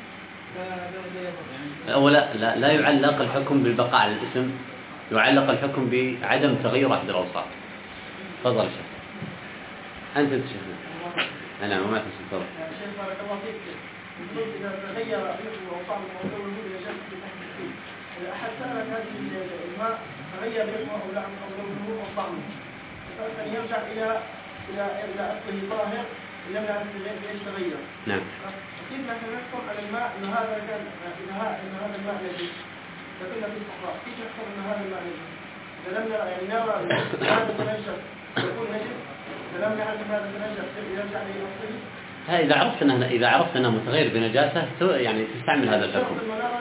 أو لا يعلق الحكم بالبقاء على الاسم، يعلق الحكم بعدم تغير أحد الأوصاف. تفضل شيخ. أنت شيخ. أنا ما تفضل. شيخ بارك الله فيك. نقول إذا تغير اسم الأوصاف الموضوع الوجود إلى شخص تحت أحد سألك هذه الماء تغير اسمه أو لعن أو لونه أو طعمه، فأن يرجع إلى أصله طاهر لم يعرف ليش تغير. نعم. كيف نحن نحكم على الماء إن هذا كان إن هذا الماء نجس؟ فكنا في الصحراء، كيف نحكم إن هذا الماء نجس؟ إذا لم نرى يعني نرى هذا تنجس يكون نجس، إذا لم نعرف هذا تنجس يرجع إلى أصله. إذا عرفت أنه متغير بنجاسة يعني تستعمل هذا الحكم.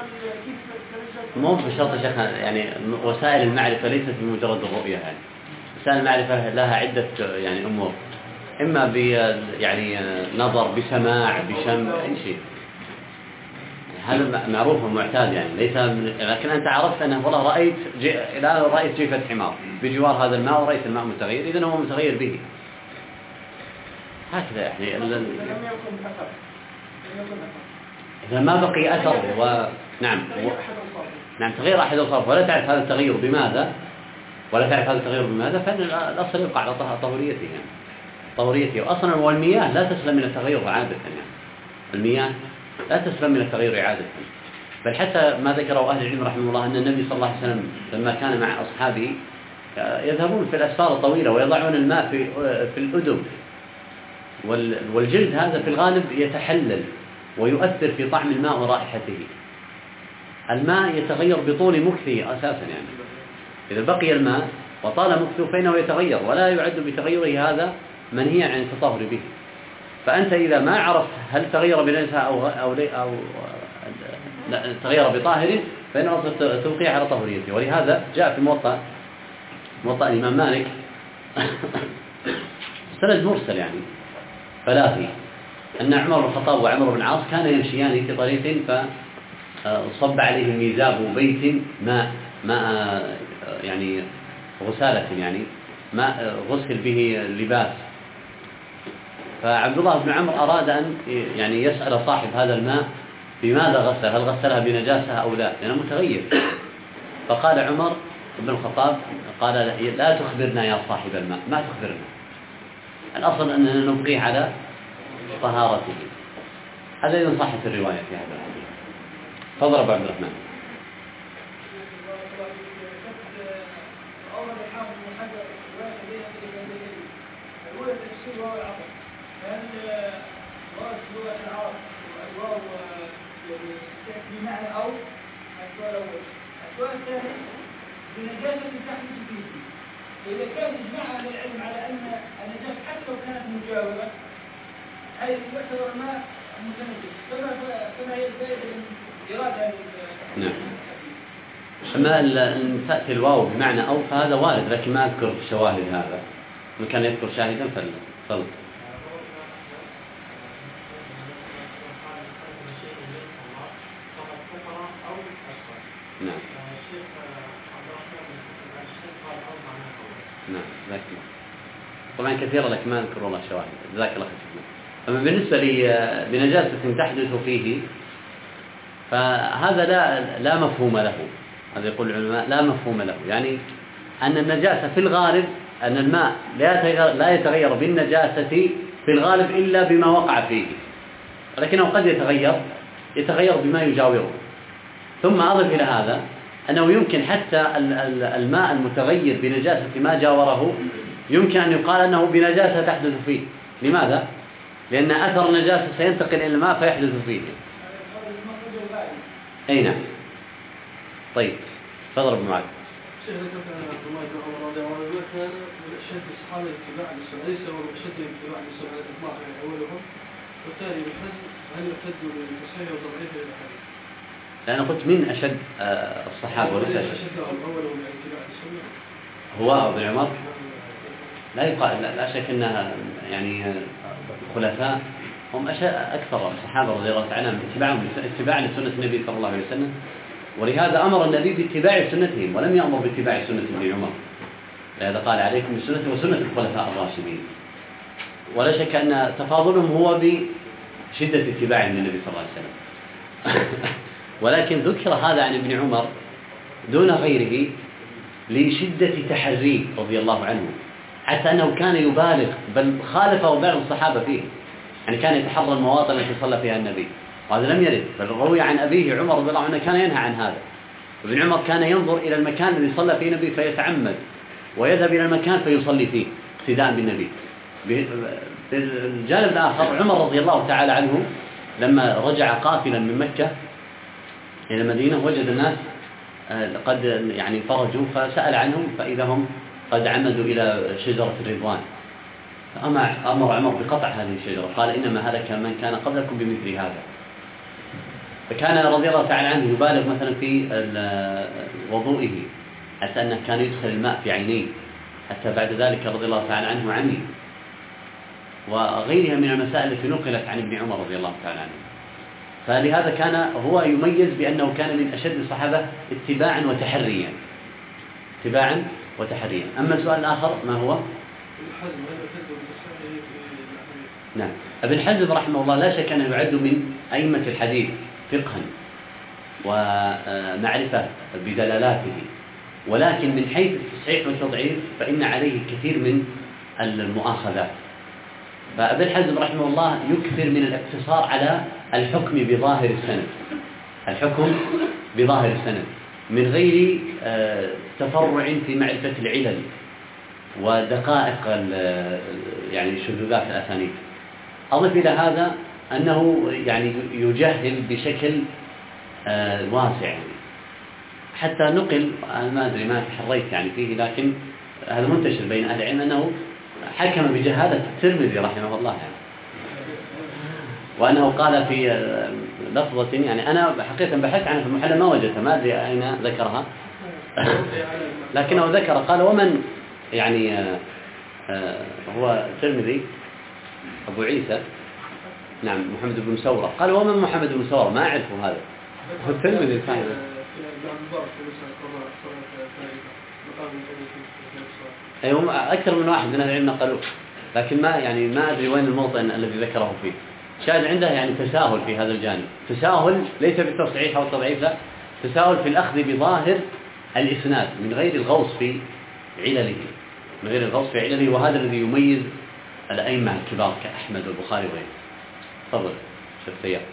مو بشرط يا شيخ، يعني وسائل المعرفة ليست بمجرد الرؤية، يعني وسائل المعرفة لها عدة يعني أمور، إما يعني نظر، بسماع، بشم، أي شيء. هذا معروف ومعتاد يعني ليس لكن أنت عرفت أنه والله رأيت جيفة حمار بجوار هذا الماء ورأيت الماء متغير، إذن هو متغير به. هكذا يعني لم يكن أثر. إذا ما بقي أثر نعم نعم تغيير أحد الأوصاف ولا تعرف هذا التغير بماذا فإن الأصل يبقى على طهوريته يعني. طهوريته أصلا، والمياه لا تسلم من التغير عادة يعني. المياه لا تسلم من التغير عادة، بل حتى ما ذكره أهل العلم رحمه الله أن النبي صلى الله عليه وسلم لما كان مع أصحابه يذهبون في الأسفار الطويلة ويضعون الماء في الأدم، والجلد هذا في الغالب يتحلل ويؤثر في طعم الماء ورائحته. الماء يتغير بطول مكثه أساسا يعني، إذا بقي الماء وطال مكثه فإنه يتغير، ولا يعد بتغيره هذا منهيا عن التطهر به. فأنت إذا ما عرفت هل تغير بنجاسة أو تغير بطاهر فإنه تبقي على طهوريته. ولهذا جاء في موطأ الإمام مالك سند مرسل يعني فلاغي أن عمر بن الخطاب وعمر بن العاص كانا يمشيان في طريق فصب عليهم ميزاب بيت ماء يعني غسالة يعني ماء غسل به اللباس. فعبد الله بن عمرو أراد أن يعني يسأل صاحب هذا الماء بماذا غسل، هل غسلها بنجاسة أو لا، لأنه متغير. فقال عمر بن الخطاب قال لا تخبرنا يا صاحب الماء، ما تخبرنا، الأصل أننا نبقي على طهارته. هذا إذا صحت الرواية في هذا الحديث. تفضل أبو عبد الرحمن. بمعنى أو السؤال الأول. السؤال الثاني بنجاسة تحدث فيه، إذا كان إجماع أهل العلم على أن النجاسة حتى لو كانت مجاورة هذه يعتبر الماء متنجس كما هي الفائدة من إرادة. نعم. أما أن تأتي الواو بمعنى أو فهذا وارد، لكن ما أذكر شواهد هذا. من كان يذكر شاهدا فليتفضل. نعم. نعم. لكن طبعا كثيرة لكن ما أذكر والله شواهد. جزاك الله خير. أما بالنسبة بنجاسة تحدث فيه فهذا لا مفهوم له. هذا يقول العلماء لا مفهوم له، يعني أن النجاسة في الغالب أن الماء لا يتغير بالنجاسة في الغالب إلا بما وقع فيه، ولكنه قد يتغير بما يجاوره. ثم أضف إلى هذا أنه يمكن حتى الماء المتغير بنجاسة ما جاوره يمكن أن يقال أنه بنجاسة تحدث فيه. لماذا؟ لأن أثر النجاسة سينتقل إلى الماء فيحدث فيه. أي نعم. طيب تفضل ابن معاذ. شيخ ذكرت أن عبد الله بن عمر رضي الله عنه كان من أشد الصحابة اتباعا للسنة، ليس هو من أشد اتباعا للسنة على الإطلاق يعني أولهم، والثاني بالحزم هل يحتج بالتصحيح وتضعيف الأحاديث؟ لأن قلت من أشد الصحابة وليس أشد أولهم اتباعا للسنة هو ابن عمر. لا يقال لا شك أنها يعني الخلفاء هم أكثر الصحابة رضي الله تعالى عنهم اتباعا لسنة النبي صلى الله عليه وسلم، ولهذا أمر النبي باتباع سنتهم ولم يأمر باتباع سنة ابن عمر. لهذا قال عليكم بسنة وسنة الخلفاء الراشدين. ولا شك أن تفاضلهم هو بشدة اتباعهم للنبي صلى الله عليه وسلم. ولكن ذكر هذا عن ابن عمر دون غيره لشدة تحريه رضي الله عنه، حتى أنه كان يبالغ بل خالفه بعض الصحابة فيه، يعني كان يتحرى المواطن التي صلى فيها النبي، وهذا لم يرد. بل روي عن أبيه عمر رضي الله عنه كان ينهى عن هذا. ابن عمر كان ينظر إلى المكان الذي صلى فيه النبي فيتعمد ويذهب إلى المكان فيصلي فيه اقتداء بالنبي. بالجانب الآخر عمر رضي الله تعالى عنه لما رجع قافلا من مكة إلى المدينة وجد الناس قد يعني فرجوا، فسأل عنهم فإذا هم قد عمدوا إلى شجرة الرضوان، فأمر عمر بقطع هذه الشجرة، قال إنما هلك من كان قبلكم بمثل هذا. فكان رضي الله تعالى عنه يبالغ مثلا في وضوئه حتى أنه كان يدخل الماء في عينيه، حتى بعد ذلك رضي الله تعالى عنه عمي، وغيرها من المسائل التي نقلت عن ابن عمر رضي الله تعالى عنه. فلهذا كان هو يميز بأنه كان من أشد الصحابة اتباعا وتحريا. أما السؤال الآخر ما هو؟ نعم. ابن حزم رحمه الله لا شك أنه يعد من أئمة الحديث فقها ومعرفة بدلالاته، ولكن من حيث التصحيح والتضعيف فإن عليه كثير من المؤاخذات. فابن حزم رحمه الله يكثر من الاقتصار على الحكم بظاهر السند، الحكم بظاهر السند من غير تفرع في معرفة العلل ودقائق يعني شذوذات الأسانيد. أضف إلى هذا أنه يعني يجهل بشكل واسع يعني. حتى نقل، أنا ما أدري ما تحريت يعني فيه، لكن هذا منتشر بين أهل العلم أنه حكم بجهالة الترمذي رحمه الله يعني. وأنه قال في لفظة، يعني أنا حقيقة بحثت عنها في المحلى ما وجدتها، ما أدري أين ذكرها لكنه ذكر قال ومن يعني هو الترمذي أبو عيسى، نعم محمد بن مسورة، قال ومن محمد بن مسورة؟ ما أعرفه هذا، هو الترمذي الفاهم. أيوة أكثر من واحد من أهل العلم نقلوه، لكن ما أدري وين الموطن الذي ذكره فيه. شاهد عنده يعني تساهل في هذا الجانب، تساهل ليس بالتصحيح أو التضعيف، لا، تساهل في الأخذ بظاهر الإسناد من غير الغوص في علله، من غير الغوص في علله، وهذا الذي يميز الأئمة الكبار كأحمد والبخاري وغيره. تفضل شيخ سياح.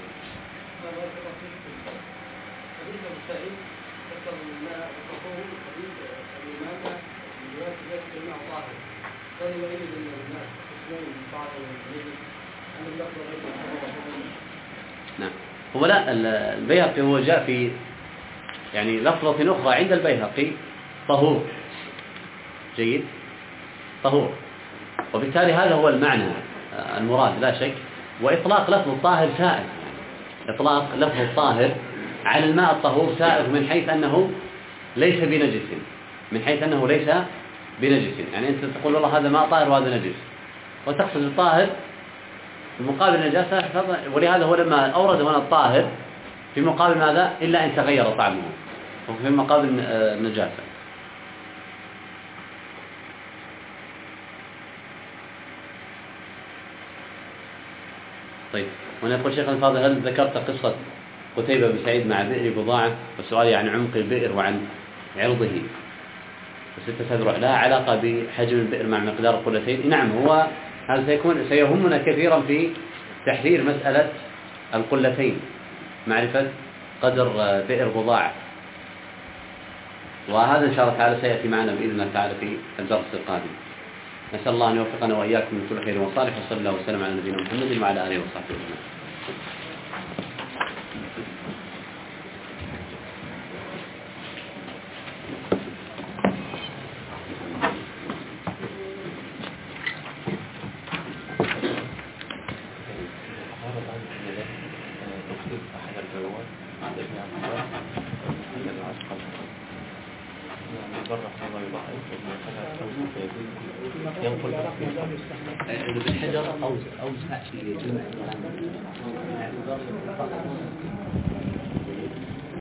نعم. هو لا، البيهقي هو جاء في يعني لفظة أخرى عند البيهقي طهور، جيد، طهور، وبالتالي هذا هو المعنى المراد لا شك. وإطلاق لفظ الطاهر سائغ، يعني إطلاق لفظ الطاهر على الماء الطهور سائغ من حيث أنه ليس بنجس، من حيث أنه ليس بنجس. يعني أنت تقول والله هذا ماء طاهر وهذا نجس، وتقصد الطاهر في مقابل النجاسة، ولهذا هو لما أورد هنا الطاهر في مقابل ماذا؟ إلا أن تغير طعمه، وفي مقابل النجاسة. طيب، هنا يقول شيخ الفاضل هل ذكرت قصة قتيبة بن سعيد مع بئر بضاعة؟ والسؤال عن عمق البئر وعن عرضه، وستة أذرع لها علاقة بحجم البئر مع مقدار القلتين. نعم، هو هذا سيهمنا كثيرا في تحرير مسألة القلتين، معرفة قدر بئر بضاعة، وهذا إن شاء الله تعالى سيأتي معنا بإذن الله تعالى في الدرس القادم. نسأل الله أن يوفقنا وإياكم من كل خير وصالح، وصلى الله وسلم على نبينا محمد وعلى آله وصحبه أجمعين. بالحجر أو يجمع